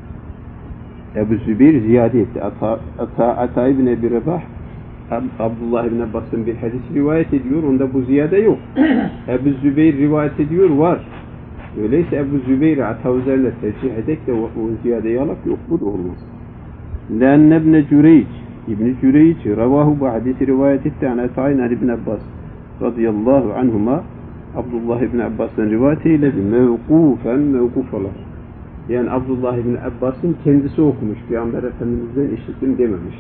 Ebu Zübeyir ziyade etti. Ata ibn Ebi Rabah Abdullah ibn Abbas'ın bir hadis rivayet ediyor. Onda bu ziyade yok. Ebu Zübeyir rivayet ediyor, var. Öyleyse Ebu Zübeyir'i Ata üzerine tercih edek de o ziyadeyi alak yok. Bu da olmaz. لأن ابن جريج ابن جريج رواه bu hadisi rivayet etti. Ata ibn Abbas radıyallahu anhuma Abdullah ibn Abbas'ın rivayet eyledi. Mevkuf olarak. Yani Abdullah ibn Abbas'ın kendisi okumuş. Peygamber Efendimiz'den işittim dememiş.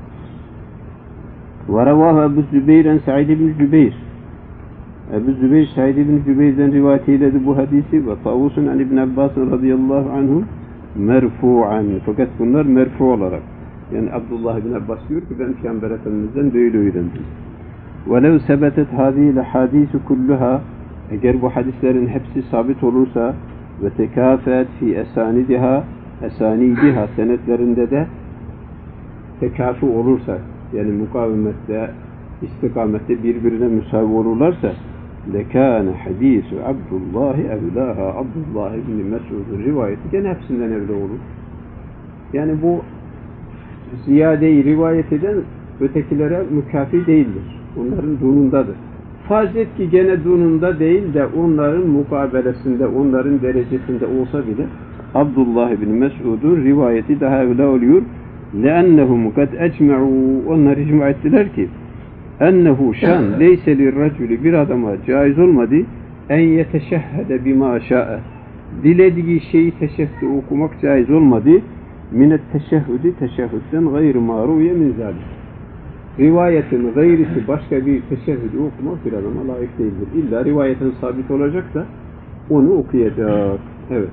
ورواه Ebu Zübeyir'en Sa'id ibn Cübeyr. Ebu Zübeyir Sa'id ibn Cübeyr'den rivayet eyledi bu hadisi ve Tavus'un an ibn Abbas radıyallahu anhu merfu'an. Fakat bunlar merfu olarak. Yani Abdullah ibn Abbas diyor ki ben Peygamber Efendimiz'den böyle öğrendim. وَلَوْ سَبَتَتْ هَذِهِ الْحَادِيثُ كُلُّهَا Eğer bu hadislerin hepsi sabit olursa ve tekafet fi esanidiha senetlerinde de tekafi olursa, yani mukavemette, istikamette birbirine müsavi olurlarsa lekâne hadîsü Abdullah evlâha. Abdullah ibn Mesud'un rivayeti gene hepsinden evli olur. Yani bu ziyadeyi rivayet eden ötekilere mükafi değildir. Onların dunundadır. Farz et ki gene dununda değil de onların mukabelesinde, onların derecesinde olsa bile Abdullah ibn Mesud'un rivayeti daha evla oluyor. لَأَنَّهُمْ قَدْ اَجْمَعُوا Onlar icma ettiler ki ennehu şan leyse lirracülü bir adama caiz olmadı en yeteşehhede bima şa'e dilediği şeyi teşehhüdü okumak caiz olmadı minet teşehhüdü teşehhütten gayr maruye min zalik. Rivayetin gayrisi başka bir teşehhüdü okumak bir adama layık değildir. İlla rivayetin sabit olacak da onu okuyacak. Evet.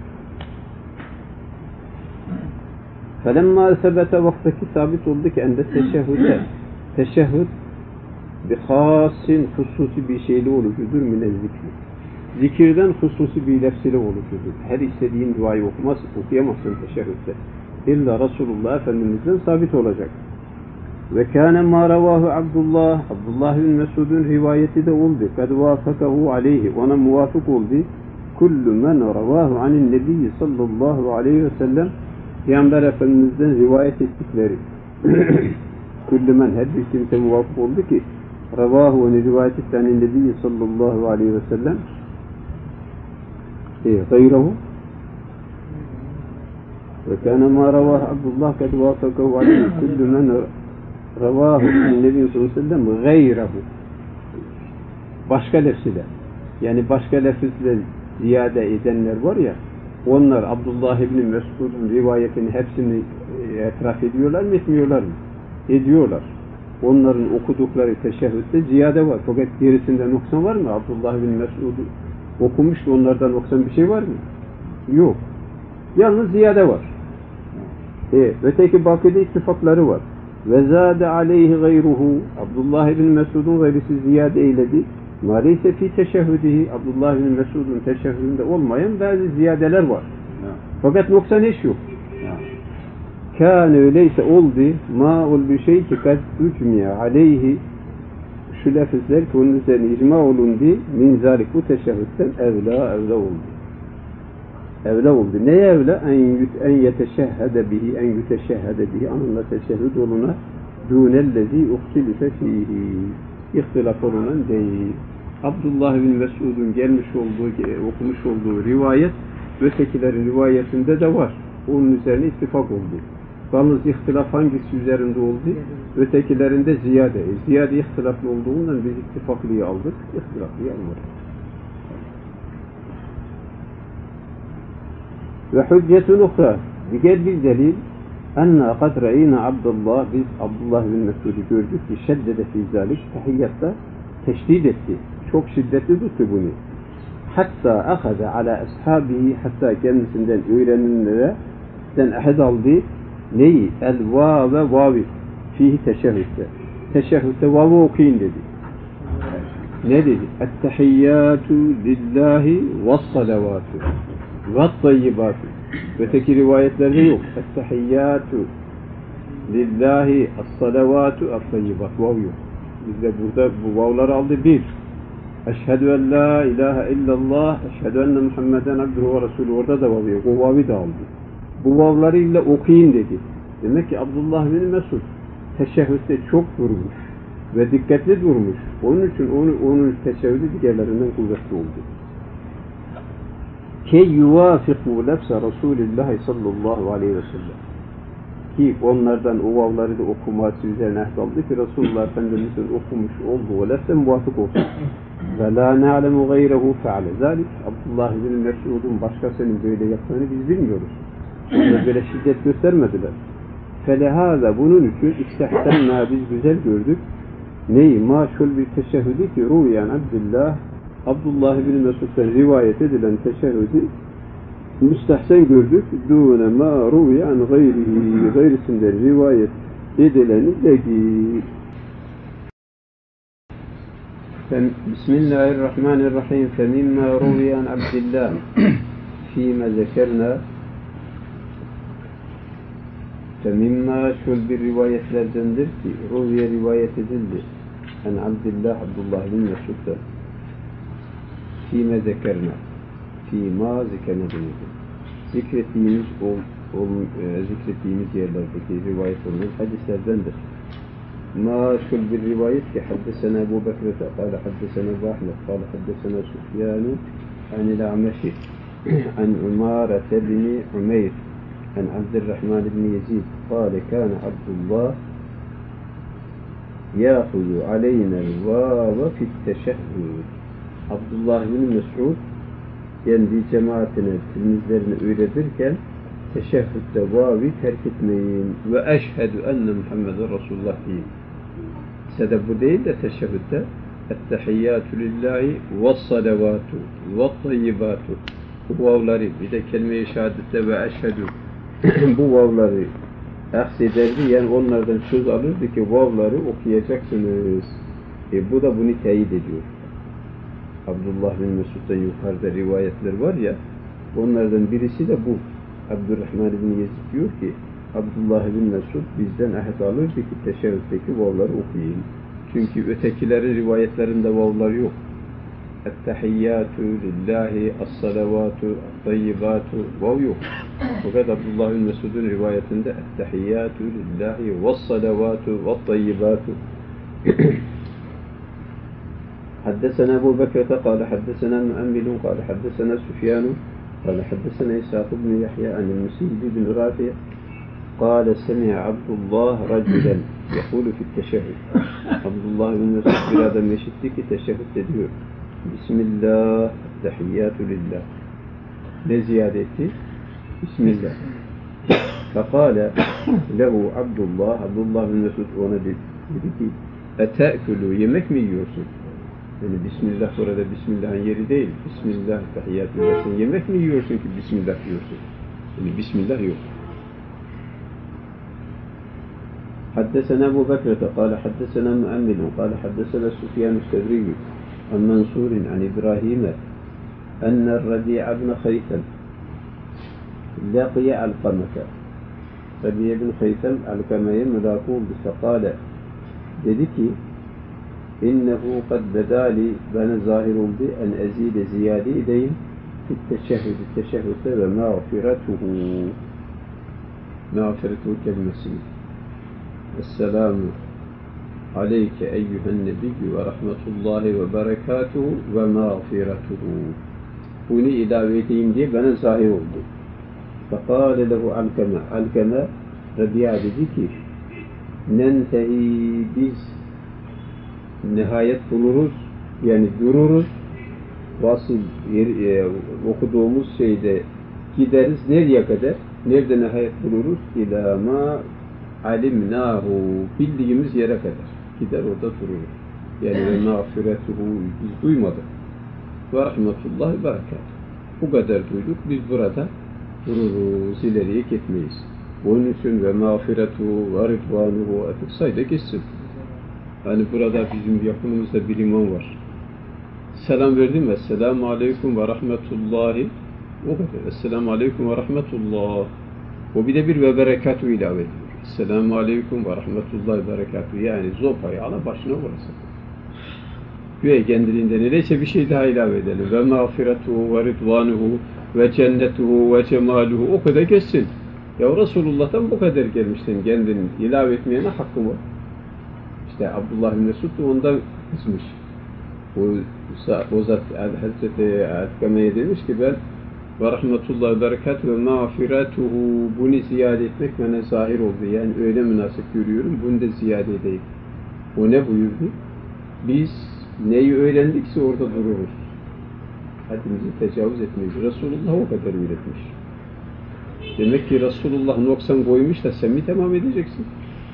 فَلَمَّا sebete vaktaki sabit oldu ki ende teşehhüde teşehhüd bir hasin hususi bir şeyle oluşudur mine zikri. Zikirden hususi bir lefziyle oluşudur. Her istediğin duayı okuyamazsın teşehhütte. İlla Resulullah Efendimiz'den sabit olacak. Ve kâne mâ revâhu Abdullah bin Mesud'un rivayeti de oldu. Kad vâfakahu aleyhi. Ona muvafık oldu. Kullu men revâhu anin nebiyyi sallallahu aleyhi ve sellem Peygamber Efendimiz'den rivayet ettikleri. Kullu men her bir kimse muvafık oldu ki revâhu onu rivayet etti anin nebiyyi sallallahu aleyhi ve sellem gayrahu ve kâne mâ revâhu Abdullah kad vâfakahu aleyhi kullu men revâhu anin nebiyyi sallallahu aleyhi ve sellem gayrahu başka lefziyle yani başka lefizle ziyade edenler var ya onlar Abdullah ibn Mesud'un rivayetini hepsini etraf ediyorlar mı etmiyorlar mı? Ediyorlar. Onların okudukları teşehhütte ziyade var. Fakat gerisinde noksan var mı? Abdullah ibn Mesud'u okumuş da onlardan noksan bir şey var mı? Yok. Yalnız ziyade var. Öteki bakıda ittifakları var. Ve zâde aleyhi gayruhu Abdullah ibn Mesud'un gayrisi ziyade eyledi. Maalesef fi teşehhüdihi, Abdullah bin Mesud'un teşehhüdünde olmayan bazı ziyadeler var. Fakat noksan hiç yok. Kâne öyleyse oldu, ma ol bir şey ki kad ücmiye aleyhi, şu lafızlar ki onun üzerine icma olundu, min zalik bu teşehhütten evla oldu. Evla oldu. Neye evla? En yeteşehhede bihi, en yüteşehhede bihi, anında teşehhüd oluna, dûnellezî uhtilife fîhî, ihtilaf olunan değil. Abdullah bin Mesud'un gelmiş olduğu, okumuş olduğu rivayet, ötekilerin rivayetinde de var. Onun üzerine ittifak oldu. Yalnız ihtilaf hangisi üzerinde oldu? Ötekilerinde ziyade. Ziyade ihtilaflı olduğundan biz ittifaklıyı aldık, ihtilaflıyı almadık. Ve hüccetun uhra, diğer bir delil, enna kad re'ina Abdullah, biz Abdullah bin Mesud'u gördük ki şeddede fî zâlik, tahiyyatta teşdid etti. Çok şiddetli tuttu bunu. Hatta ahaze ala ashabihi, hatta kendisinden öğrenenlere ahd aldı. Neyi? El vâve vâvi fihi teşehhütte. Teşehhütte vâve okuyun dedi. Ne dedi? Ettehiyyâtu lillahi ve's-salavâtu ve't-tayyibâtu. Öteki rivayetlerde yok. Ettehiyyâtu lillahi es-salavâtu ve't-tayyibâtu. Vav yok. Biz de burada bu vavları aldı. Bir, eşhedü en la ilahe illallah, eşhedü enne Muhammeden abduhu ve resulü. Orada da vav yok. O vavi de aldı. Bu vavlarıyla okuyun dedi. Demek ki Abdullah bin Mesud teşehhütte çok durmuş ve dikkatli durmuş. Onun için onun teşehhüdü diğerlerinden kuvvetli oldu. Ki yuvafiku lefse Resulullah sallallahu aleyhi ve sellem. Ki onlardan o vavları da okuması üzerine ahd aldı ki Resulullah Efendimiz'in okumuş olduğu lefse muvafık olsun. Ve la na'lemu gayrehu fe'ale zalik. Abdullah bin Mesud'un başkasının böyle yaptığını biz bilmiyoruz. Onlar böyle şiddet göstermediler. Felehâze, bunun için istehsenna, biz güzel gördük. Neyi? Maşul bir teşehhüdü ki ruyan Abdullah bin Mesud'dan rivayet edilen teşehhüdü müstehsen gördük. Dûne mâ ruyan gayrihi, gayrisinden rivayet edileni de ki. Bismillahirrahmanirrahim. Femimma ruyan Abdullah fîme zekerna. Femimma, şöyle bir rivayetlerdendir ki ruviye rivayet edildi. En Abdullah bin Mesud'da fîme zekerna, fîma zekerna denildi. Zikrettiğimiz yerlerdeki rivayet olunan hadislerdendir. Ma, şöyle bir rivayet ki haddesena Ebu Bekir'e kâle haddesena Ebu Ahmed kâle haddesena Süfyân'u anil A'meşi an Umârete bini Umeyr عن عبد الرحمن بن يزيد قال كان عبد الله يأخذ علينا الواو في التشهد. Abdullah bin Mesud kendi cemaatine, tilmizlerine öğretirken teşehhütte vavi terk etmeyin ve eşhedü enne Muhammeden Resulullah deyin. Sebep bu değil de teşehhütte ettehiyyatü lillahi ve's-salavatu ve't-tayyibatu. Bu vavları bir de kelime-i şehadette ve eşhedü bu vavları aksederdi, yani onlardan söz alırdı ki vavları okuyacaksınız. Bu da bunu teyit ediyor. Abdullah bin Mesud'dan yukarıda rivayetler var ya, onlardan birisi de bu. Abdurrahman bin Yezid diyor ki, Abdullah bin Mesud bizden ahd alırdı ki teşehhütteki vavları okuyun. Çünkü ötekilerin rivayetlerinde vavlar yok. Ettehiyyatü lillahi, as-salavatu, at-tayyibatu, vav yok. Fakat Abdullah bin Mesud'un rivayetinde ettehiyyatü lillahi, ve's-salavatu, ve't-tayyibatu. حدثنا أبو بكر قال حدثنا مؤمل قال حدثنا سفيان قال حدثنا إسحاق بن يحيى عن المسيب بن رافع قال سمع عبد الله رجلا يقول في التشهد. عبد الله بن مسعود bir adam işitti ki teşehhüd ediyor. Bismillah, tehiyyatü lillah. Ne ziyade etti? Bismillah. Fekale lehu Abdullah bin Mesud ona dedi ki ete'külü, yemek mi yiyorsun? Yani Bismillah sonra da Bismillah'ın yeri değil. Bismillah, tehiyyatü lillah. Sen yemek mi yiyorsun ki Bismillah diyorsun? Yani Bismillah yok. حدثنا أبو بكر قال حدثنا مؤمل قال حدثنا سفيان الثوري عن منصور عن إبراهيم أن الربيع بن خيثم لقي علقمة. Rabi'a bin Haysem Alkame'ye mülâkû oldu. Fekâle, dedi ki innehu kad bedâli, bana zahir oldu en ezîde ziyade edeyim fit teşehhüde ve mağfiretuhu kelimesini. Esselamu aleyke eyyühen nebiyyü ve rahmetullahi ve berekatuhu ve mağfiretuhu. Bunu ilave edeyim diye bana zahir oldu. Fekâle lehu Alkame. Alkame Rabia dedi ki nentehi, biz nihayet buluruz, yani dururuz, vasıl okuduğumuz şeyde gideriz nereye kadar? Nerede nihayet buluruz? İlâ mâ alimnâhu, bildiğimiz yere kadar gider, orada dururuz. Yani ve mağfiretuhu, biz duymadık. Ve rahmetullahi berekatuhu, bu kadar duyduk, biz burada dururuz, ileriye gitmeyiz. Onun için ve mağfiretuhu ve ridvanuhu, artık sayda geçsin. Yani burada bizim yakınımızda bir imam var. Selam verdim, esselamu aleyküm ve rahmetullahi, o kadar, esselamu aleyküm ve rahmetullah. O bir de bir ve berekatuhu ilave ediyor. Esselamu aleyküm ve rahmetullahi ve berekatuhu, yani zopayı ala başına vurasın. Güya kendiliğinden öyleyse bir şey daha ilave edelim. Ve mağfiretuhu ve ridvanuhu ve cennetuhu ve cemaluhu, o kadar geçsin. Ya Resulullah'tan bu kadar gelmiştin, kendini ilave etmeyene hakkı var. İşte Abdullah bin Mesud da ondan kızmış. O zat Hazreti Alkame'ye demiş ki ben ve rahmetullahi ve berekatuhu ve mağfiretuhu, bunu ziyade etmek bana zahir oldu. Yani öyle münasip görüyorum, bunu da ziyade edeyim. O ne buyurdu? Biz neyi öğrendikse orada dururuz. Haddimizi tecavüz etmeyiz. Resulullah o kadar öğretmiş. Demek ki Resulullah noksan koymuş da sen mi tamam edeceksin?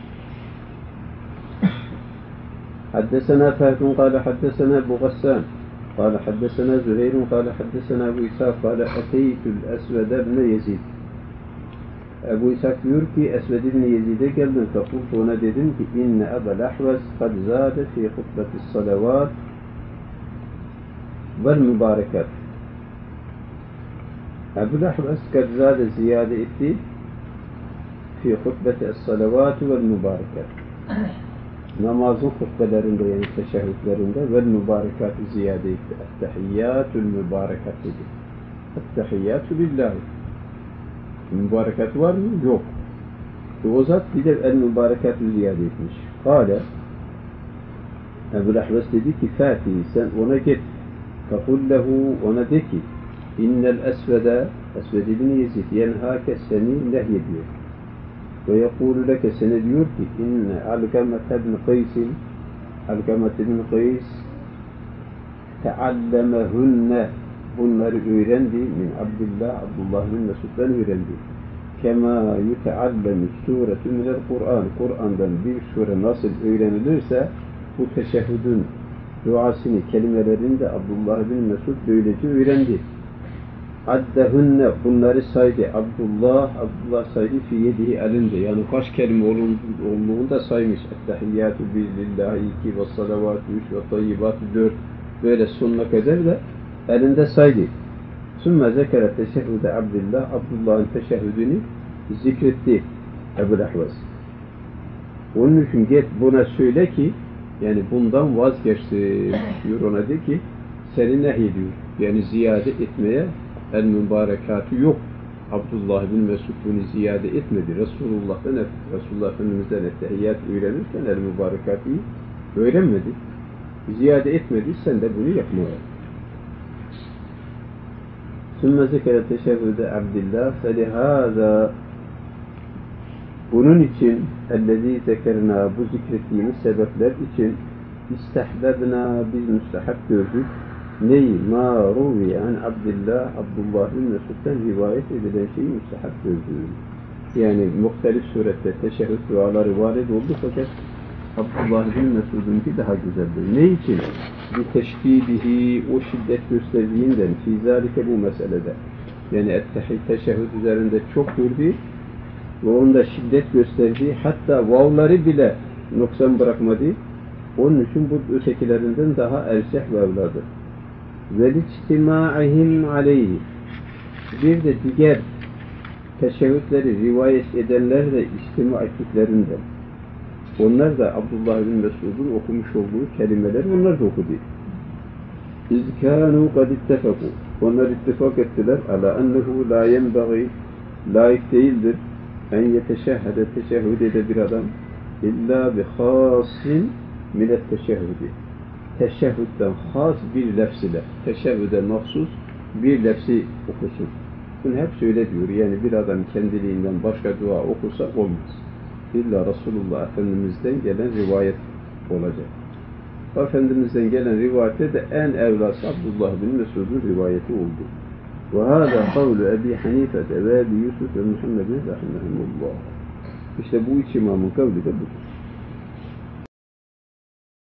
حدثنا فهد قال حدثنا أبو غسان قال حدثنا زهير قال حدثنا أبو إسحاق قال أتيت الأسود بن يزيد. Ebu İshak diyor ki Esved ibn Yezid'e geldim. Fekultu, ona dedim ki inne Ebel Ahvaz kad zâde fî hutbetis salavat vel mübarekat. Ebu Ahvaz kad zâde ziyade etti fî hutbetis salavat vel mübarekat. Namazın hutbelerinde, yani teşehhüdlerinde vel mübarekatı ziyade etti. Ettehiyyâtul mübarekat dedi. Ettehiyyâtu lillahi. Mübarekat var mı? Yok. O zat bir de el mübarekatı ziyade etmiş. Kâle, Ebu Ahvaz dedi ki Fatih, sen ona git. Fekullehu, ona de ki innel esvede, Esved ibn Yezid yenhâke, seni nehyediyor. Ve yekûlü leke, sana diyor ki inne Alkamet ibn Qays'in, Alkamet ibn Qays teallemehunne, bunları öğrendi min Abdullah, Abdullah bin Mesud'dan öğrendi. Kema yuteallemu suretun minel Kur'an, Kur'an'dan bir sure nasıl öğrenilirse bu teşehhüdün duasını, kelimelerini de Abdullah bin Mesud böylece öğrendi. Addehunne, bunları saydı. Abdullah saydı fi yedihi, elinde. Yani kaç kelime olduğunu da saymış. Ettehiyyatü lillahi 2 ve salavatü 3 ve tayyibatü 4, böyle sonuna kadar da elinde saydı. Sümme zekere teşehhüde Abdullah, Abdullah'ın teşehhüdünü zikretti Ebu Ahvaz. Onun için git buna söyle ki, yani bundan vazgeçti diyor, ona de ki seni nehyediyor. Yani ziyade etmeye el mübarekatı yok. Abdullah bin Mesud bunu ziyade etmedi. Resulullah Efendimiz'den ettehiyyat öğrenirken el mübarekatı öğrenmedi. Ziyade etmedi, sen de bunu yapma. Sümme zekere teşehhüde Abdullah felihâzâ, bunun için ellezî zekerna, bu zikrettiğimiz sebepler için istehbebna, biz müstehab gördük. Neyi? Mâ ruviye an Abdullah bin Mesud'dan rivayet edilen şeyi müstehab gördük. Yani muhtelif surette teşehhüd duaları varid oldu, fakat Abdullah bin Mesud'unki daha güzeldir. Ne için? Bir teşdidihi, o şiddet gösterdiğinden fîzâlike, bu meselede. Yani teşehhüd üzerinde çok durdu ve onda şiddet gösterdiği, hatta vavları bile noksan bırakmadı. Onun için bu ötekilerinden daha erceh ve evladır. وَلِجْتِمَاعِهِمْ عَلَيْهِ Bir de diğer teşehhütleri rivayet edenler de istima ettiklerinden. Onlar da Abdullah bin Mesud'un okumuş olduğu kelimeleri onlar da okudu. İzkânu kad ittefakû. Onlar ittifak ettiler. Ala ennehu la yenbagî layık değildir. En yeteşehhede teşehhüd ede bir adam illa bi khâsin minet teşehhüdi. Teşehhüdden has bir lefz ile. Teşehhüde mahsus bir lefzi okusun. Bunu hep söyle diyor. Yani bir adam kendiliğinden başka dua okursa olmaz. İlla Resulullah Efendimiz'den gelen rivayet olacak. Efendimiz'den gelen rivayette de en evlası Abdullah bin Mesud'un rivayeti oldu. وَهَذَا قَوْلُ Ebi Hanife ve Ebi Yusuf ve Muhammed'in rahimahumullah. İşte bu üç imamın kavli de budur.